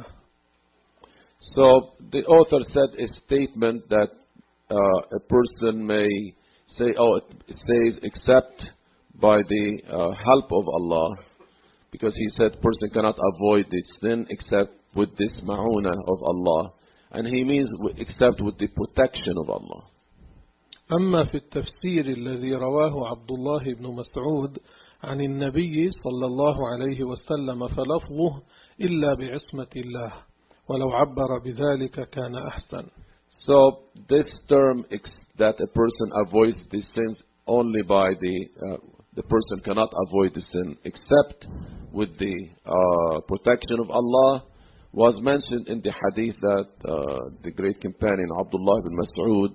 So the author said a statement that a person may say, it says except by the help of Allah, because he said person cannot avoid the sin except with this ma'una of Allah, and he means except with the protection of Allah. أما في التفسير الذي رواه عبد الله بن مسعود عن النبي صلى الله عليه وسلم فلفظه إلا بعصمة الله ولو عبر بذلك كان أحسن. So this term that a person avoids the sins only by the person cannot avoid the sin except with the protection of Allah was mentioned in the hadith that the great companion Abdullah ibn Mas'ud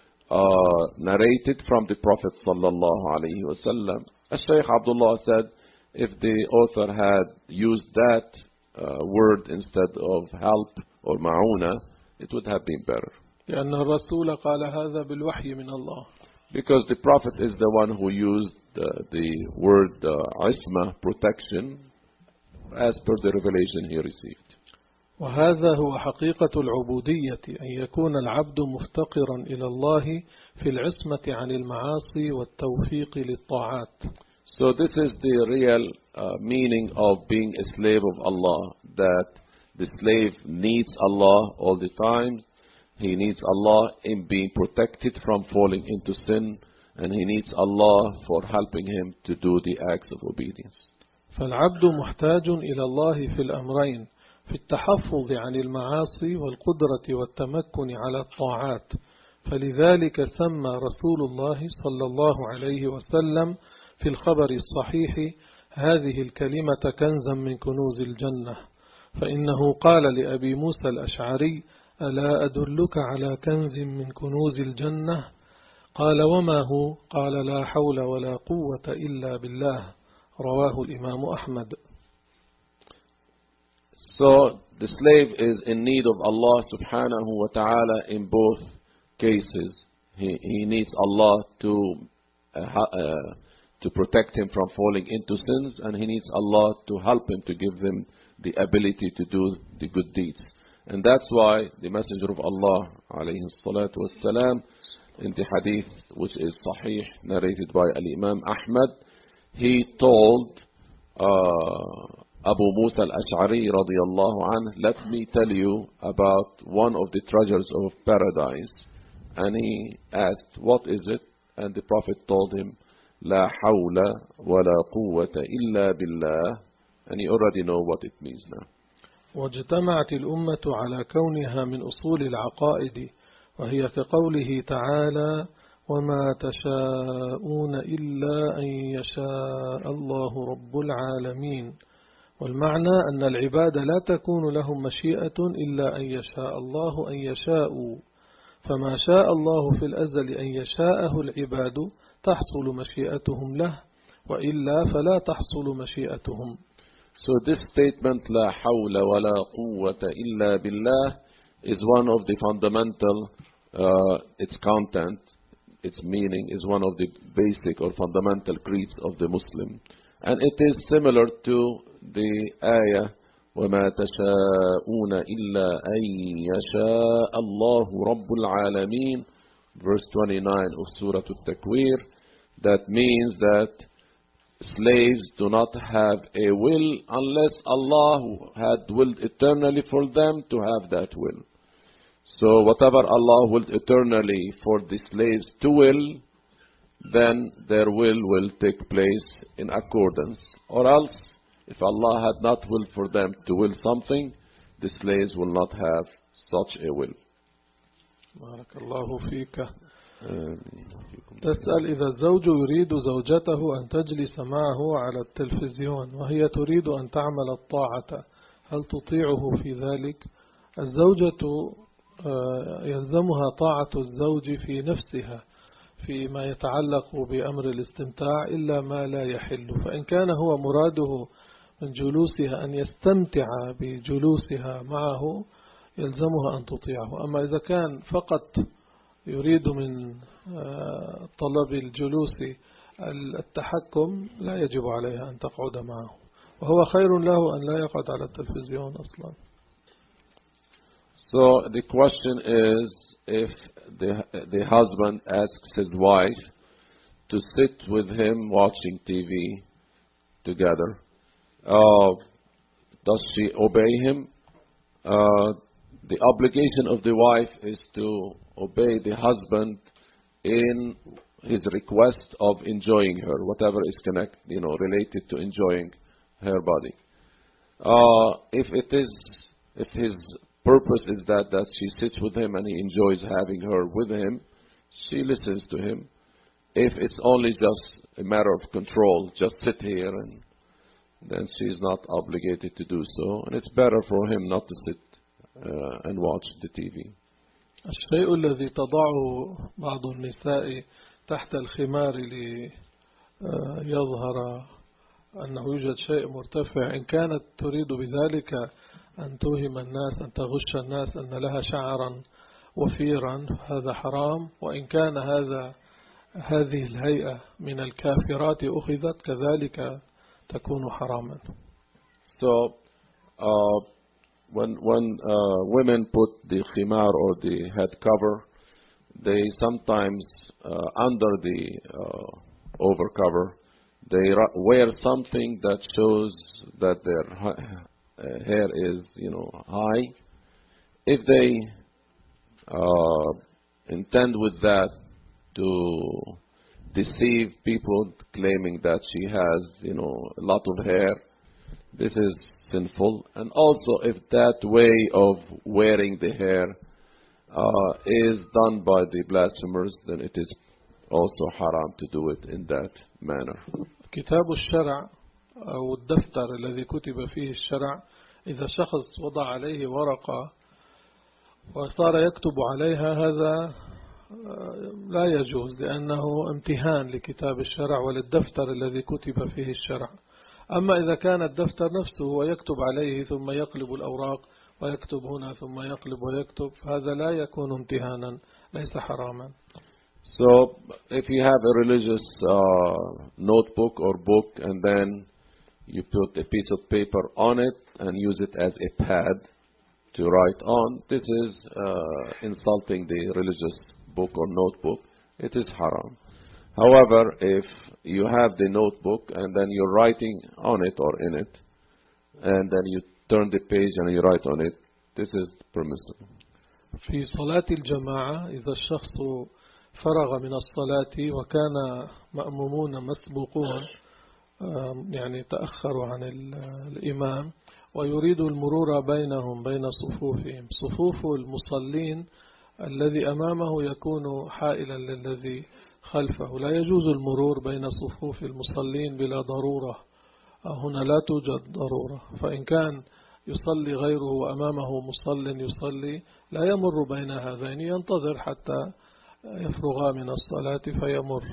narrated from the Prophet sallallahu alaihi wasallam. Shaykh Abdullah said if the author had used that word instead of help or ma'una, it would have been better. لأن الرسول قال هذا بالوحي من الله. Because the Prophet is the one who used the word isma, protection, as per the revelation he received. وهذا هو حقيقة العبودية أن يكون العبد مفتقرا إلى الله في العصمة عن المعاصي والتوفيق للطاعات. So this is the real meaning of being a slave of Allah, that the slave needs Allah all the time. He needs Allah in being protected from falling into sin, and he needs Allah for helping him to do the acts of obedience. فالعبد محتاج إلى الله في الأمرين، في التحفظ عن المعاصي والقدرة والتمكن على الطاعات. فلذلك سمى رسول الله صلى الله عليه وسلم في الخبر الصحيح هذه الكلمة كنزا من كنوز الجنة. فإنه قال لأبي موسى الأشعري: ألا أدلك على كنز من كنوز الجنة؟ قال: وما هو؟ قال: لا حول ولا قوة إلا بالله. رواه الإمام أحمد. So the slave is in need of Allah subhanahu wa ta'ala in both cases. He needs Allah to protect him from falling into sins, and he needs Allah to help him, to give him the ability to do the good deeds. And that's why the Messenger of Allah alayhi salatu wassalam, in the hadith which is sahih, narrated by Al-Imam Ahmad, he told Abu Musa al-Ash'ari radiyallahu anh, let me tell you about one of the treasures of paradise. And he asked, what is it? And the Prophet told him, La hawla wa la quwwata illa billah. And he already know what it means now. واجتمعت الأمة على كونها من أصول العقائد، وهي كقوله تعالى: وما تشاءون إلا أن يشاء الله رب العالمين. والمعنى أن العباد لا تكون لهم مشيئة إلا أن يشاء الله أن يشاءوا، فما شاء الله في الأزل أن يشاءه العباد تحصل مشيئتهم له، وإلا فلا تحصل مشيئتهم. So this statement, La hawla wa la quwwata illa billah, is one of the fundamental, its content, its meaning is one of the basic or fundamental creeds of the Muslim. And it is similar to the ayah, وَمَا تَشَاءُونَ إِلَّا أَن يَشَاءَ اللَّهُ رَبُّ الْعَالَمِينَ, verse 29 of Surah At-Takwir. That means that slaves do not have a will unless Allah had willed eternally for them to have that will. So whatever Allah willed eternally for the slaves to will, then their will take place in accordance. Or else, if Allah had not willed for them to will something, the slaves will not have such a will. بارك الله فيك. تسأل: إذا الزوج يريد زوجته أن تجلس معه على التلفزيون وهي تريد أن تعمل الطاعة، هل تطيعه في ذلك؟ الزوجة يلزمها طاعة الزوج في نفسها فيما يتعلق بأمر الاستمتاع إلا ما لا يحل، فإن كان هو مراده من جلوسها أن يستمتع بجلوسها معه يلزمها أن تطيعه. أما إذا كان فقط يريد من طلب الجلوس التحكم لا يجب عليها أن تقعد معه، وهو خير له أن لا يقعد على التلفزيون أصلا. So the question is, if the husband asks his wife to sit with him watching TV together, does she obey him? The obligation of the wife is to obey the husband in his request of enjoying her, whatever is related to enjoying her body. If his purpose is that she sits with him and he enjoys having her with him, she listens to him. If it's only just a matter of control, just sit here, and then she is not obligated to do so, and it's better for him not to sit and watch the TV. الشيء الذي تضعه بعض النساء تحت الخمار ليظهر أنه يوجد شيء مرتفع، إن كانت تريد بذلك أن توهم الناس، أن تغش الناس أن لها شعرا وفيرا، هذا حرام. وإن كان هذه الهيئة من الكافرات أخذت كذلك تكون حراما. So when women put the khimar or the head cover, they sometimes under the overcover they wear something that shows that their hair is high. If they intend with that to deceive people, claiming that she has a lot of hair, this is sinful. And also, if that way of wearing the hair is done by the blasphemers, then it is also haram to do it in that manner. كتاب الشرع أو الدفتر الذي كتب فيه الشرع إذا شخص وضع عليه ورقة وصار يكتب عليها، هذا لا يجوز، لأنه امتهان لكتاب الشرع وللدفتر الذي كتب فيه الشرع. أما إذا كان الدفتر نفسه ويكتب عليه ثم يقلب الأوراق ويكتب هنا ثم يقلب ويكتب، هذا لا يكون امتهانا، ليس حراما. So if you have a religious notebook or book and then you put a piece of paper on it and use it as a pad to write on, this is insulting the religious book or notebook. It is haram. However, if you have the notebook and then you're writing on it or in it, and then you turn the page and you write on it, this is permissible. في صلاة الجماعة إذا الشخص فرغ من الصلاة وكان مأمومون مسبوقون، يعني تأخروا عن الإمام ويريد المرور بينهم بين صفوفهم، صفوف المصلين الذي أمامه يكون حائلا للذي خلفه، لا يجوز المرور بين صفوف المصلين بلا ضرورة. هنا لا توجد ضرورة، فإن كان يصلي غيره وأمامه مصل يصلي لا يمر بين هذين، ينتظر حتى يفرغا من الصلاة فيمر.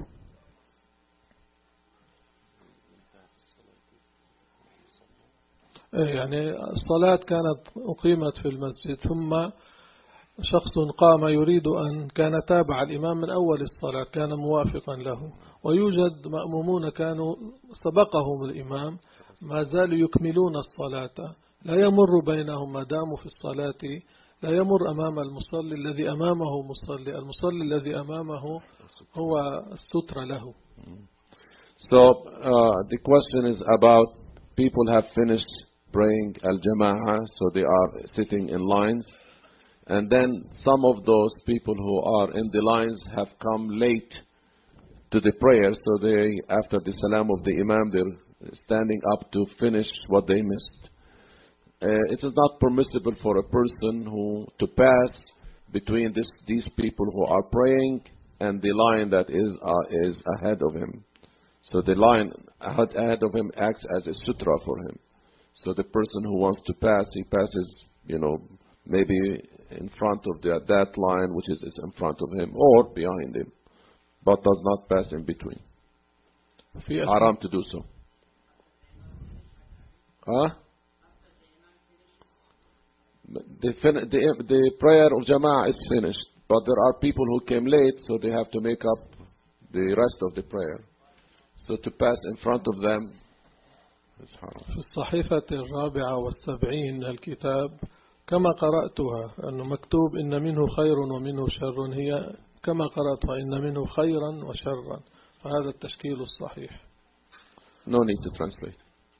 يعني الصلاة كانت أقيمت في المسجد ثم شخص قام يريد أن كان تابع الإمام من أول الصلاة، كان موافقا له، ويوجد مأمومون كانوا سبقهم الإمام ما زالوا يكملون الصلاة، لا يمر بينهم ما داموا في الصلاة، لا يمر أمام المصلي الذي أمامه مصلي، المصلي الذي أمامه هو الستر له. So the question is about people have finished praying al-jama'ah, so they are sitting in lines, and then some of those people who are in the lines have come late to the prayer, so they, after the salam of the imam, they're standing up to finish what they missed. It is not permissible for a person to pass between these people who are praying and the line that is ahead of him. So the line ahead of him acts as a sutra for him. So the person who wants to pass, he passes, maybe in front of that line which is in front of him or behind him, but does not pass in between. Haram to do so. Huh? The prayer of Jama'ah is finished, but there are people who came late, so they have to make up the rest of the prayer. So to pass in front of them is haram. في الصحيفة 74 من الكتاب كما قرأتها أنه مكتوب إن منه خير ومنه شر، هي كما قرأتها إن منه خيرا وشرا، فهذا التشكيل الصحيح. No need to translate.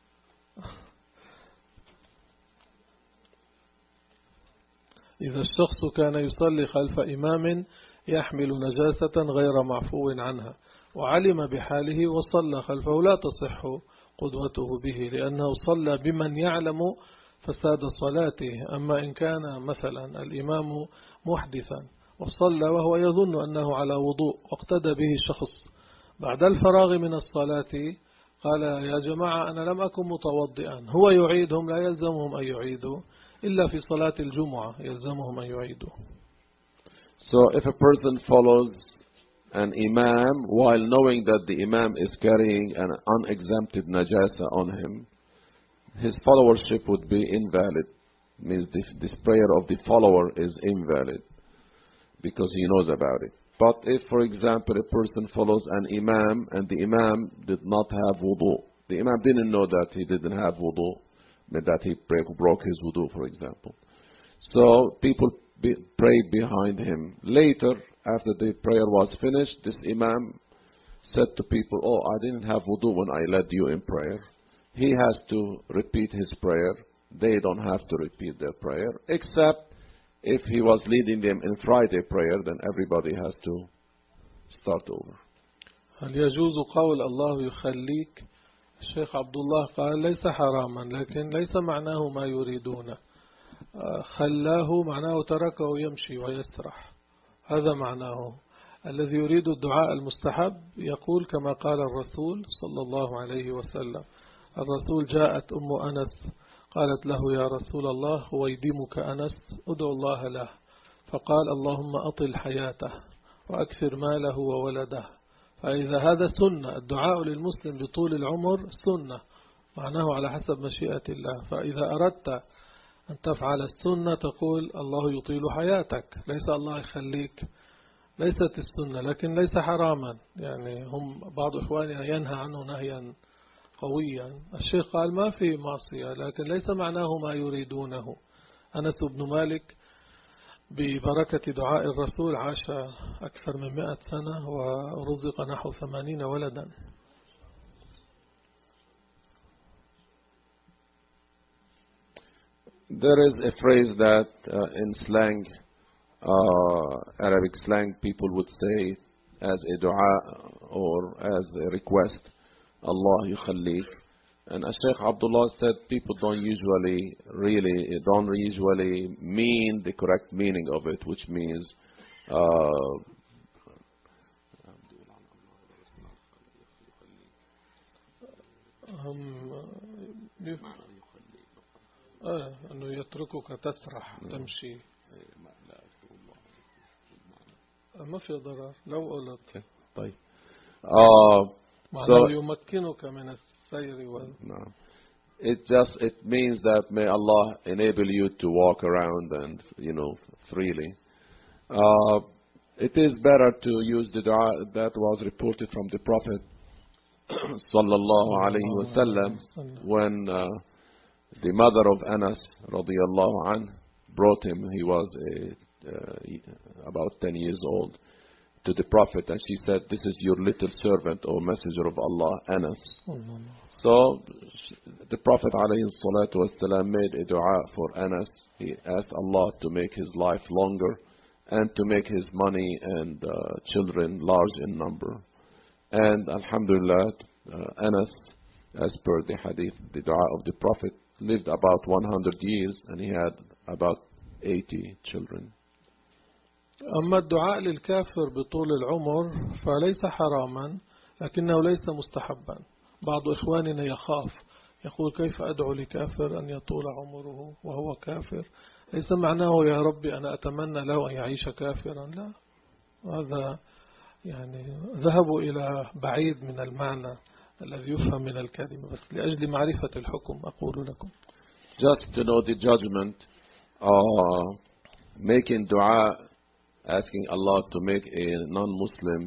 إذا الشخص كان يصلي خلف إمام يحمل نجاسة غير معفو عنها وعلم بحاله وصلى خلفه، لا تصح قدوته به لأنه صلى بمن يعلم فساد صلاته. أما إن كان مثلا الإمام محدثا وصلى وهو يظن أنه على وضوء واقتدى به شخص بعد الفراغ من الصلاة قال يا جماعة أنا لم أكن متوضئا، هو يعيدهم، لا يلزمهم أن يعيدوا إلا في صلاة الجمعة يلزمهم أن يعيدوا. So if a person follows an imam while knowing that the imam is carrying an unexempted najasa on him, his followership would be invalid. Means this prayer of the follower is invalid because he knows about it. But if, for example, a person follows an imam and the imam did not have wudu, the imam didn't know that he didn't have wudu, that he broke his wudu, for example. So people prayed behind him. Later, after the prayer was finished, this imam said to people, oh, I didn't have wudu when I led you in prayer. He has to repeat his prayer. They don't have to repeat their prayer, except if he was leading them in Friday prayer, then everybody has to start over. هل يجوز قول الله يخليك؟ الشيخ عبد الله قال ليس حراما، لكن ليس معناه ما يريدونه. خلاه معناه تركه يمشي ويسرح، هذا معناه. الذي يريد الدعاء المستحب يقول كما قال الرسول صلى الله عليه وسلم. الرسول جاءت أم أنس قالت له يا رسول الله هو يديمك أنس ادعو الله له، فقال اللهم أطل حياته وأكثر ماله وولده. فإذا هذا سنة، الدعاء للمسلم بطول العمر سنة، معناه على حسب مشيئة الله. فإذا أردت أن تفعل السنة تقول الله يطيل حياتك، ليس الله يخليك، ليست السنة، لكن ليس حراما. يعني هم بعض إخواننا ينهى عنه نهيا قويا. الشيخ قال ما في معصية، لكن ليس معناه ما يريدونه. أنس بن مالك ببركة دعاء الرسول عاش أكثر من 100 سنة ورزق نحو 80 ولدا. There is a phrase that in slang, Arabic slang, people would say as a dua or as a request, Allah yukhallik. And as Sheikh Abdullah said, people don't usually mean the correct meaning of it, which means أنه يتركك تسرح تمشي، ما في ضرر لو قلت. طيب. معناه يمكنك من السير No. It means that may Allah enable you to walk around and, freely. It is better to use the dua that was reported from the Prophet sallallahu alaihi wasallam when the mother of Anas radiyallahu anh brought him. He was about 10 years old to the Prophet, and she said, "This is your little servant, O Messenger of Allah, Anas." So the Prophet ﷺ made a dua for Anas. He asked Allah to make his life longer and to make his money and children large in number. And alhamdulillah, Anas, as per the hadith, the dua of the Prophet, lived about 100 years and he had about 80 children. أما الدعاء للكافر بطول العمر فليس حراما، لكنه ليس مستحبا. بعض إخواننا يخاف، يقول كيف أدعو لكافر أن يطول عمره وهو كافر؟ ليس معناه يا ربي أنا أتمنى له أن يعيش كافرا، لا، هذا يعني ذهبوا إلى بعيد من المعنى الذي يفهم من الكلمة، بس لأجل معرفة الحكم أقول لكم. Just to know the judgment, making dua, asking Allah to make a non-Muslim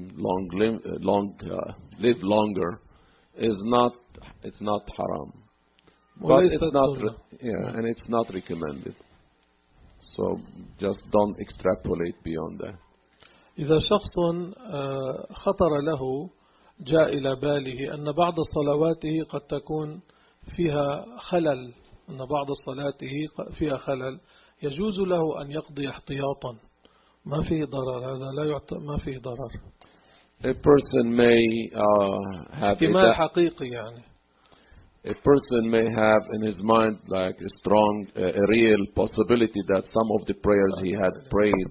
live longer, it's not haram, but it's not, and it's not recommended. So just don't extrapolate beyond that. إذا شخص خطر له جاء إلى باله أن بعض صلواته قد تكون فيها خلل، أن بعض صلاته فيها خلل، يجوز له أن يقضي احتياطا، ما فيه ضرر، هذا لا ما فيه ضرر. A person may have احتمال حقيقي يعني. A person may have in his mind like a real possibility that some of the prayers he had prayed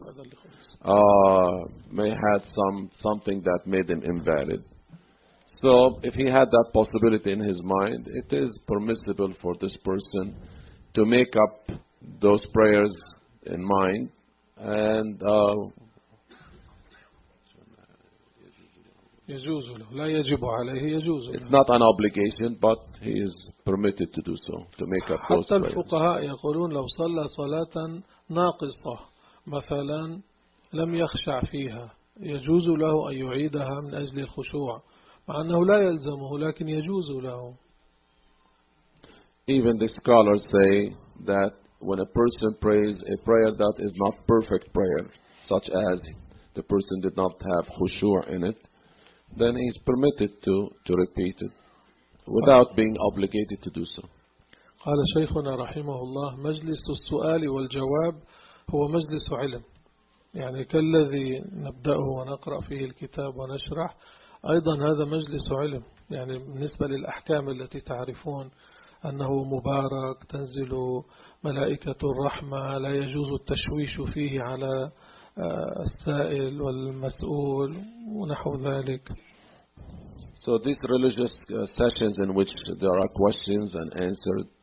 may have something that made him invalid. So if he had that possibility in his mind, it is permissible for this person to make up those prayers in mind, and it's not an obligation, but he is permitted to do so, to make up those حتى prayers. الفقهاء يقولون لو صلى صلاة ناقصة مثلا لم يخشع فيها يجوز له أن يعيدها من أجل الخشوع، مع أنه لا يلزمه لكن يجوز له. Even the scholars say that when a person prays a prayer that is not perfect prayer, such as the person did not have khushu' in it, then he is permitted to repeat it without being obligated to do so. قال شيخنا رحمه الله مجلس السؤال والجواب هو مجلس علم، يعني كالذي نبدأه ونقرأ فيه الكتاب ونشرح، أيضا هذا مجلس علم. يعني بالنسبة للأحكام التي تعرفون أنه مبارك، تنزل ملائكة الرحمة، لا يجوز التشويش فيه على السائل والمسؤول ونحو ذلك. So these religious sessions in which there are questions and answers,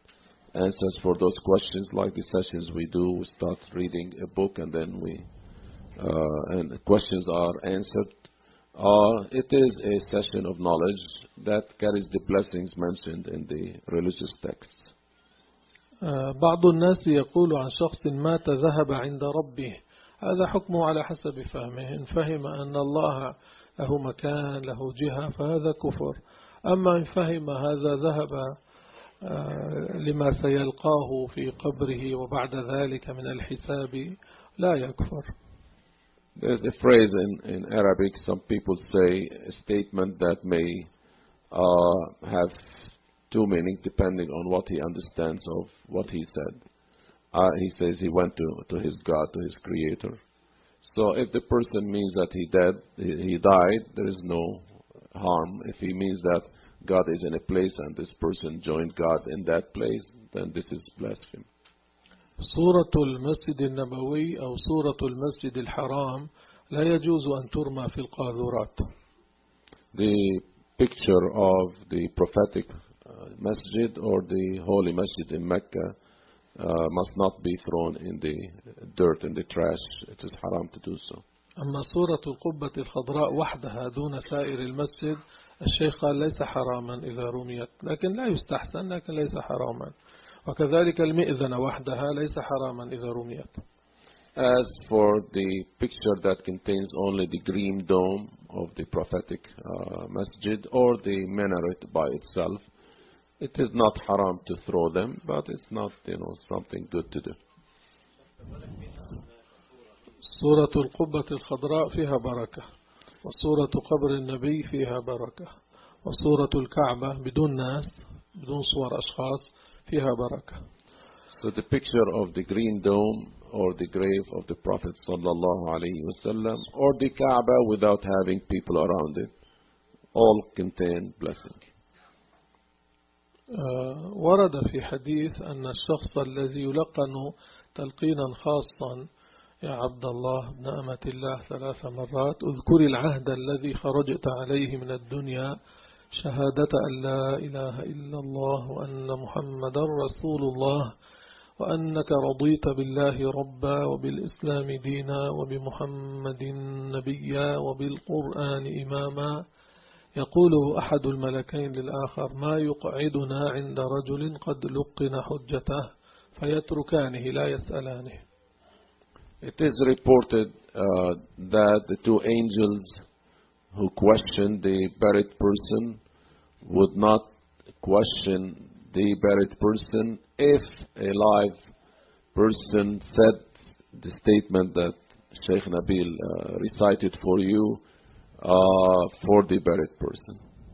answers for those questions, like the sessions we do. We start reading a book and then and the questions are answered. It is a session of knowledge that carries the blessings mentioned in the religious texts. بعض الناس يقول عن شخص مات ذهب عند ربه، هذا حكمه على حسب فهمه. إن فهم أن الله له مكان له جهة فهذا كفر، أما إن فهم هذا ذهب لما سيلقاه في قبره وبعد ذلك من الحساب لا يكفر. There's a phrase in Arabic, some people say a statement that may have two meanings depending on what he understands of what he said. He says he went to his God, to his creator. So if the person means that he died, there is no harm. If he means that God is in a place and this person joined God in that place, then this is blasphemy. صورة المسجد النبوي أو صورة المسجد الحرام لا يجوز أن ترمى في القاذورات. The picture of the prophetic masjid or the holy masjid in Mecca must not be thrown in the dirt, in the trash. It is haram to do so. أما صورة القبة الخضراء وحدها دون سائر المسجد، الشيخ قال ليس حراما إذا رميت، لكن لا يستحسن، لكن ليس حراما. وكذلك المئذنة وحدها ليس حراما إذا رميت. As for the picture that contains only the green dome of the prophetic masjid or the minaret by itself, it is not haram to throw them, but it's not, something good to do. صورة القبة الخضراء فيها بركة، وصورة قبر النبي فيها بركة، وصورة الكعبة بدون ناس، بدون صور أشخاص فيها بركة. So the picture of the green dome or the grave of the Prophet sallallahu alaihi wasallam or the Kaaba without having people around it, all contain blessing. ورد في حديث أن الشخص الذي يلقن تلقينا خاصا: يا عبد الله ابن أمة الله 3 مرات، اذكر العهد الذي خرجت عليه من الدنيا، شهادة أن لا إله إلا الله وأن محمد رسول الله، وأنك رضيت بالله ربا وبالإسلام دينا وبمحمد نبيا وبالقرآن إماما. يقول أحد الملكين للآخر: ما يقعدنا عند رجل قد لقن حجته، فيتركانه لا يسألانه. It is reported that the 2 angels who questioned the buried person would not question the buried person if a live person said the statement that Sheikh Nabil recited for you for the buried person.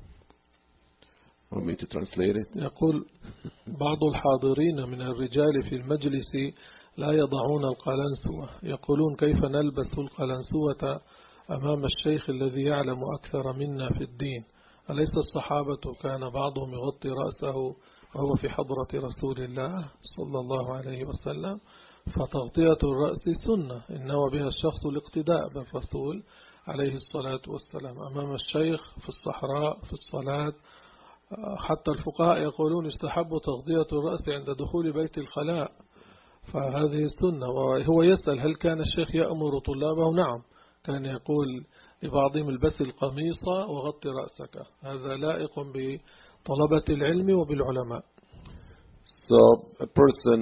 Want me to translate it? يقول بعض الحاضرين من الرجال في المجلس لا يضعون القلنسوة، يقولون: كيف نلبس القلنسوة أمام الشيخ الذي يعلم أكثر منا في الدين؟ أليس الصحابة كان بعضهم يغطي رأسه وهو في حضرة رسول الله صلى الله عليه وسلم؟ فتغطية الرأس سنة، إنما بها الشخص الاقتداء بالرسول عليه الصلاة والسلام. أمام الشيخ في الصحراء في الصلاة، حتى الفقهاء يقولون يستحب تغطية الرأس عند دخول بيت الخلاء، فهذه السنة. وهو يسأل: هل كان الشيخ يأمر طلابه؟ نعم، كان يقول لبعضهم: البس القميص وغطي رأسك. هذا لائق بطلبة العلم وبالعلماء. So a person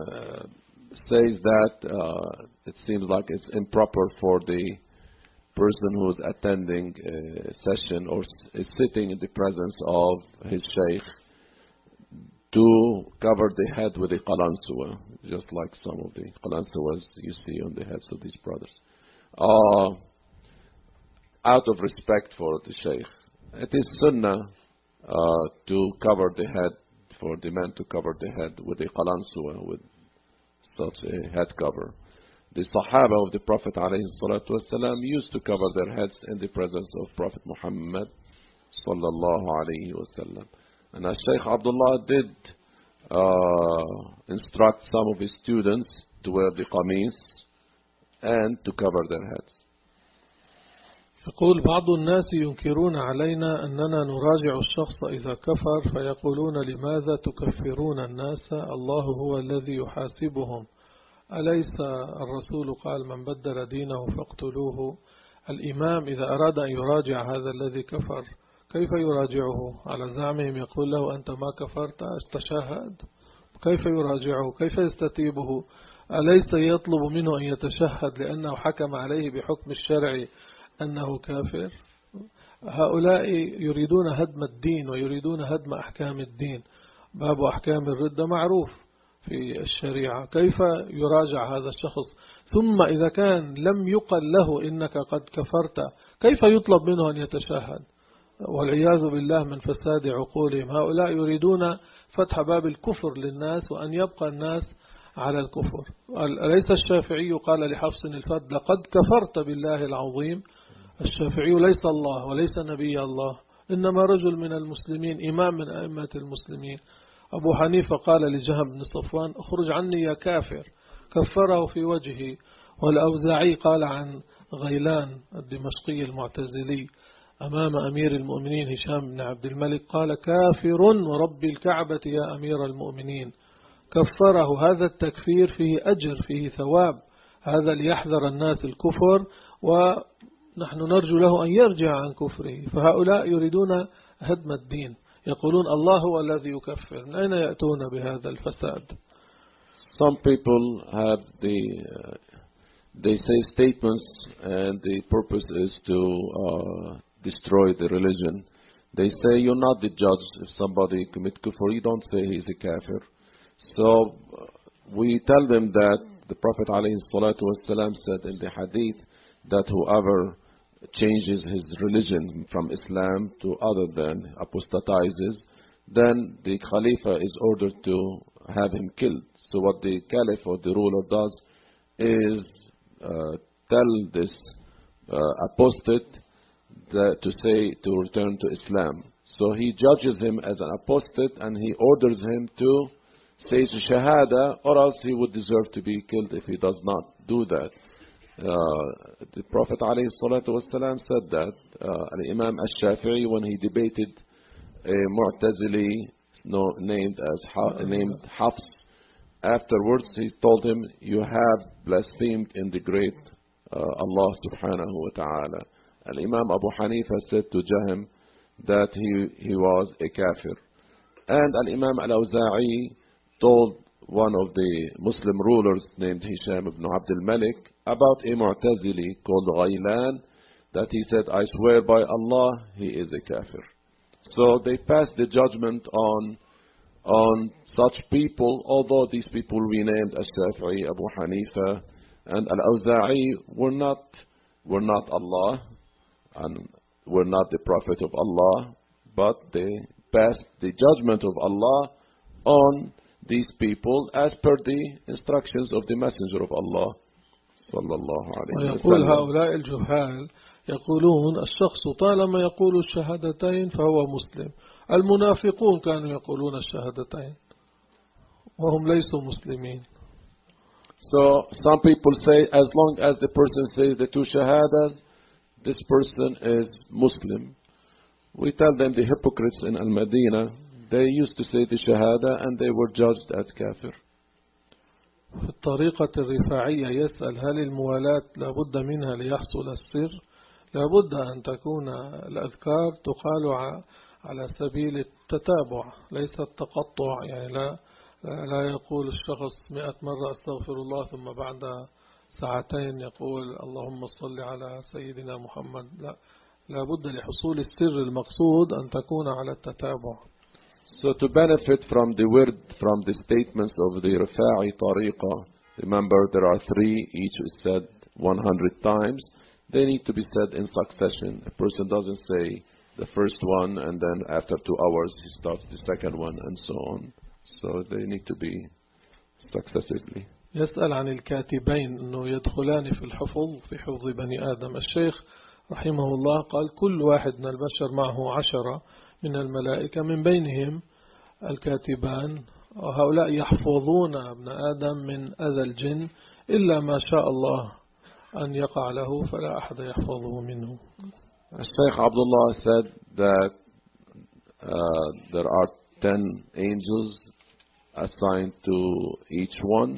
says that it seems like it's improper for the person who is attending a session or is sitting in the presence of his sheikh to cover the head with a qalansuwa, just like some of the qalansuwas you see on the heads of these brothers. Out of respect for the sheikh. It is sunnah to cover the head, for the man to cover the head with a qalansuwa, with such a head cover. The Sahaba of the Prophet ﷺ used to cover their heads in the presence of Prophet Muhammad sallallahu alayhi wasallam. And as Shaykh Abdullah did instruct some of his students to wear the qamis and to cover their heads. يقول بعض الناس ينكرون علينا أننا نراجع الشخص إذا كفر، فيقولون لماذا تكفرون الناس؟ الله هو الذي يحاسبهم، أليس الرسول قال من بدل دينه فاقتلوه؟ الإمام إذا أراد أن يراجع هذا الذي كفر كيف يراجعه؟ على زعمهم يقول له أنت ما كفرت تشهد، كيف يراجعه؟ كيف يستتيبه؟ أليس يطلب منه أن يتشهد لأنه حكم عليه بحكم الشرع أنه كافر؟ هؤلاء يريدون هدم الدين ويريدون هدم أحكام الدين. باب أحكام الردة معروف في الشريعة، كيف يراجع هذا الشخص؟ ثم إذا كان لم يقل له إنك قد كفرت كيف يطلب منه أن يتشهد؟ والعياذ بالله من فساد عقولهم. هؤلاء يريدون فتح باب الكفر للناس وأن يبقى الناس على الكفر. أليس الشافعي قال لحفص الفد لقد كفرت بالله العظيم؟ الشافعي ليس الله وليس نبي الله، إنما رجل من المسلمين، إمام من أئمة المسلمين. أبو حنيفة قال لجهم بن صفوان اخرج عني يا كافر، كفره في وجهه. والأوزاعي قال عن غيلان الدمشقي المعتزلي أمام أمير المؤمنين هشام بن عبد الملك قال كافر ورب الكعبة يا أمير المؤمنين، كفره. هذا التكفير فيه أجر فيه ثواب، هذا ليحذر الناس الكفر ونحن نرجو له أن يرجع عن كفره. فهؤلاء يريدون هدم الدين، يقولون الله هو الذي يكفر. من أين يأتون بهذا الفساد؟ Some people have they say statements and the purpose is to destroy the religion. They say you're not the judge. If somebody commits kufr, you don't say he's a kafir. So we tell them that the Prophet ﷺ said in the hadith that whoever changes his religion from Islam to other than apostatizes, then the Khalifa is ordered to have him killed. So what the Caliph or the ruler does is tell this apostate to return to Islam. So he judges him as an apostate and he orders him to say Shahada, or else he would deserve to be killed if he does not do that. The Prophet ﷺ said that. Imam al-Shafi'i, when he debated a Mu'tazili named Hafs, afterwards he told him, you have blasphemed in the great Allah subhanahu wa ta'ala. Imam Abu Hanifa said to Jahm that he was a kafir. And Imam al-Awza'i told one of the Muslim rulers named Hisham ibn Abd al-Malik about a Mu'tazili called Ghaylan, that he said, I swear by Allah, he is a kafir. So they passed the judgment on such people, although these people renamed Al-Shafi'i, Abu Hanifa, and Al-Awza'i were not Allah, and were not the Prophet of Allah, but they passed the judgment of Allah on these people as per the instructions of the Messenger of Allah صلى الله عليه وسلم. ويقول هؤلاء الجهال يقولون الشخص طالما يقول الشهادتين فهو مسلم. المنافقون كانوا يقولون الشهادتين وهم ليسوا مسلمين. So some people say as long as the person says the two shahadas, this person is Muslim. We tell them the hypocrites in Al-Madinah, they used to say the shahada and they were judged as kafir. في الطريقة الرفاعية يسأل هل الموالاة لابد منها ليحصل السر؟ لابد أن تكون الأذكار تقال على سبيل التتابع ليس التقطع، يعني لا يقول الشخص 100 مرة استغفر الله ثم بعد ساعتين يقول اللهم صل على سيدنا محمد. لابد لحصول السر المقصود أن تكون على التتابع. So to benefit from the word, from the statements of the Rifa'i Tariqa, remember there are 3, each is said 100 times. They need to be said in succession. A person doesn't say the first one and then after 2 hours he starts the second one and so on. So they need to be successively. يسأل عن الكاتبين أنه يدخلان في الحفظ في حفظ بني آدم. الشيخ رحمه الله قال كل واحد من البشر معه 10 من الملائكة من بينهم الكاتبان، وهؤلاء يحفظون ابن آدم من أذى الجن إلا ما شاء الله أن يقع له فلا أحد يحفظه منه. Shaykh Abdullah said that there are 10 angels assigned to each one.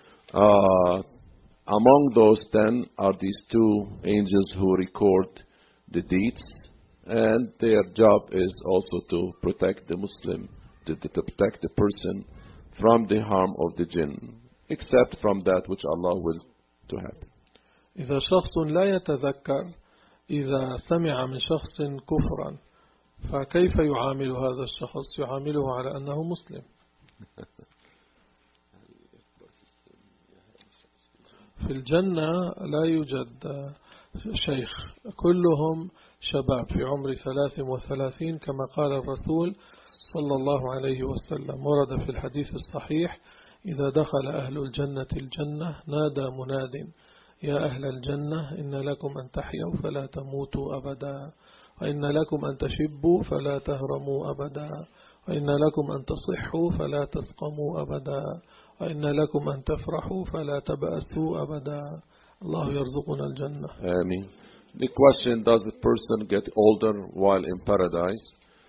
Among those 10 are these two angels who record the deeds, and their job is also to protect the Muslim, to protect the person from the harm of the jinn, except from that which Allah will to happen. إذا شخص لا يتذكر إذا سمع من شخص كفرا فكيف يعامل هذا الشخص؟ يعامله على أنه مسلم. في الجنة لا يوجد شيخ، كلهم شباب في عمر 33 كما قال الرسول صلى الله عليه وسلم. ورد في الحديث الصحيح: إذا دخل أهل الجنة الجنة نادى مناد: يا أهل الجنة إن لكم أن تحيوا فلا تموتوا أبدا، وإن لكم أن تشبوا فلا تهرموا أبدا، وإن لكم أن تصحوا فلا تسقموا أبدا، وإن لكم أن تفرحوا فلا تبأسوا أبدا. الله يرزقنا الجنة. Amen. The question, does the person get older while in paradise?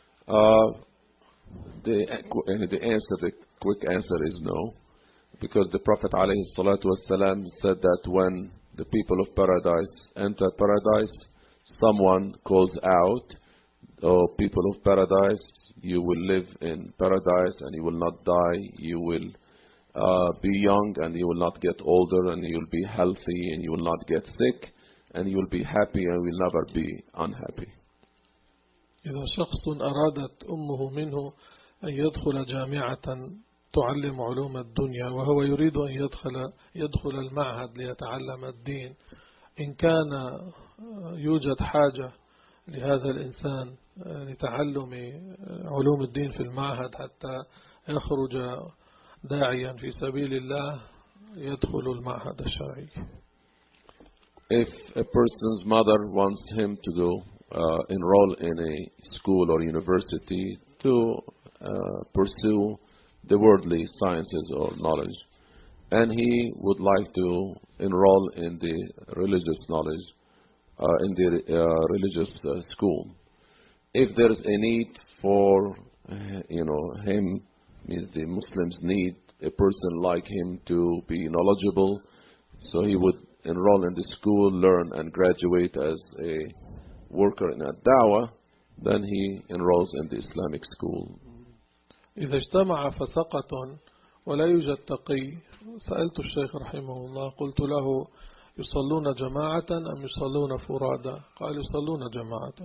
The quick answer is no, because the Prophet ﷺ said that when the people of paradise enter paradise, someone calls out, "Oh, people of paradise, you will live in paradise and you will not die. You will be young and you will not get older, and you will be healthy and you will not get sick, and you will be happy and will never be unhappy." إذا شخص أرادت أمه منه أن يدخل جامعة تعلم علوم الدنيا وهو يريد أن يدخل المعهد ليتعلم الدين، إن كان يوجد حاجة لهذا الإنسان لتعلم علوم الدين في المعهد حتى يخرج داعيا في سبيل الله، يدخل المعهد الشرعي. If a person's mother wants him to go enroll in a school or university to pursue the worldly sciences or knowledge, and he would like to enroll in the religious knowledge, in the religious school, if there is a need for him, means the Muslims need a person like him to be knowledgeable, so he would enroll in the school, learn and graduate as a worker in a dawah, then he enrolls in the Islamic school. إذا اجتمع فسقة ولا يوجد تقي، سألت الشيخ رحمه الله قلت له: يصلون جماعة أم يصلون فرادى؟ قال: يصلون جماعة.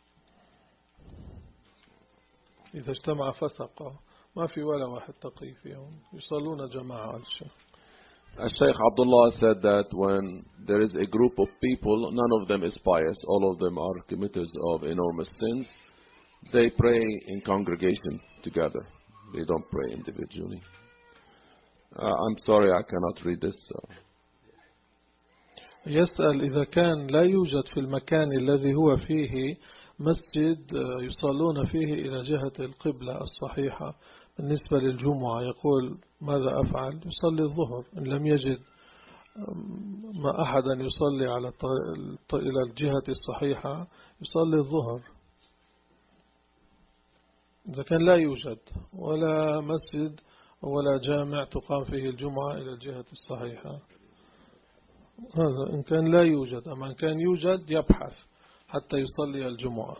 إذا اجتمع فسقة ما في ولا واحد تقي فيهم، يصلون جماعة. Shaykh Abdullah said that when there is a group of people, none of them is pious, all of them are committers of enormous sins, they pray in congregation together. They don't pray individually. I'm sorry, I cannot read this. يسأل إذا كان لا يوجد في المكان الذي هو فيه مسجد يصلون فيه إلى جهة القبلة الصحيحة بالنسبة للجمعة، يقول: ماذا أفعل؟ يصلي الظهر. إن لم يجد ما أحدا يصلي إلى الجهة الصحيحة يصلي الظهر. إذا كان لا يوجد ولا مسجد ولا جامع تقام فيه الجمعة إلى الجهة الصحيحة، هذا إن كان لا يوجد. أما إن كان يوجد يبحث حتى يصلي الجمعة.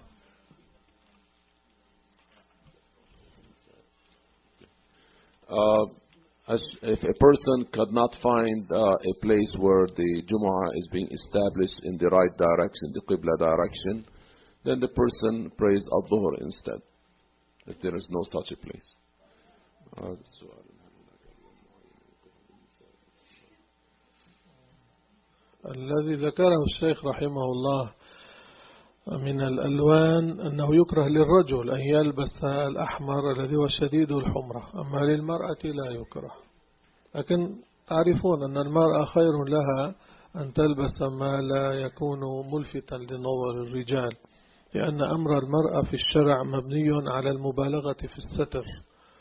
If a person could not find a place where the Jumu'ah is being established in the right direction, the Qibla direction, then the person prays al-Dhuhr instead, if there is no such a place. الذي ذكره الشيخ رحمه الله من الألوان أنه يكره للرجل أن يلبس الأحمر الذي هو شديد الحمرة، أما للمرأة لا يكره. لكن تعرفون أن المرأة خير لها أن تلبس ما لا يكون ملفتا لنظر الرجال، لأن أمر المرأة في الشرع مبني على المبالغة في الستر.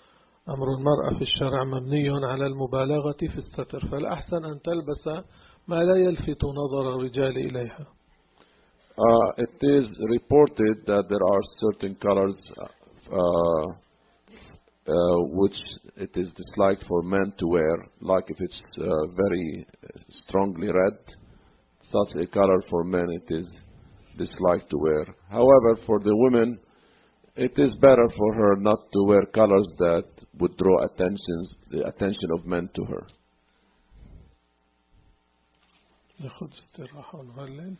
أمر المرأة في الشرع مبني على المبالغة في الستر، فالأحسن أن تلبس ما لا يلفت نظر الرجال إليها. It is reported that there are certain colors which it is disliked for men to wear, like if it's very strongly red, such a color for men it is disliked to wear. However, for the women, it is better for her not to wear colors that would draw the attention of men to her. ناخذ استراحة ونهلل.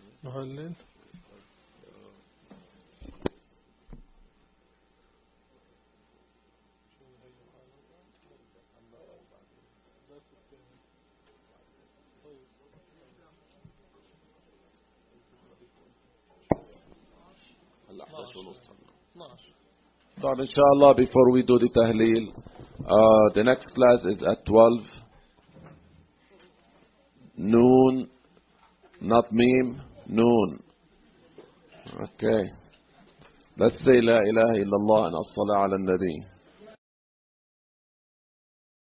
So inshallah, before we do the tahleel, the next class is at 12 noon, not meme, noon. Okay. Let's say La ilaha illallah and as-salah ala al-nabi.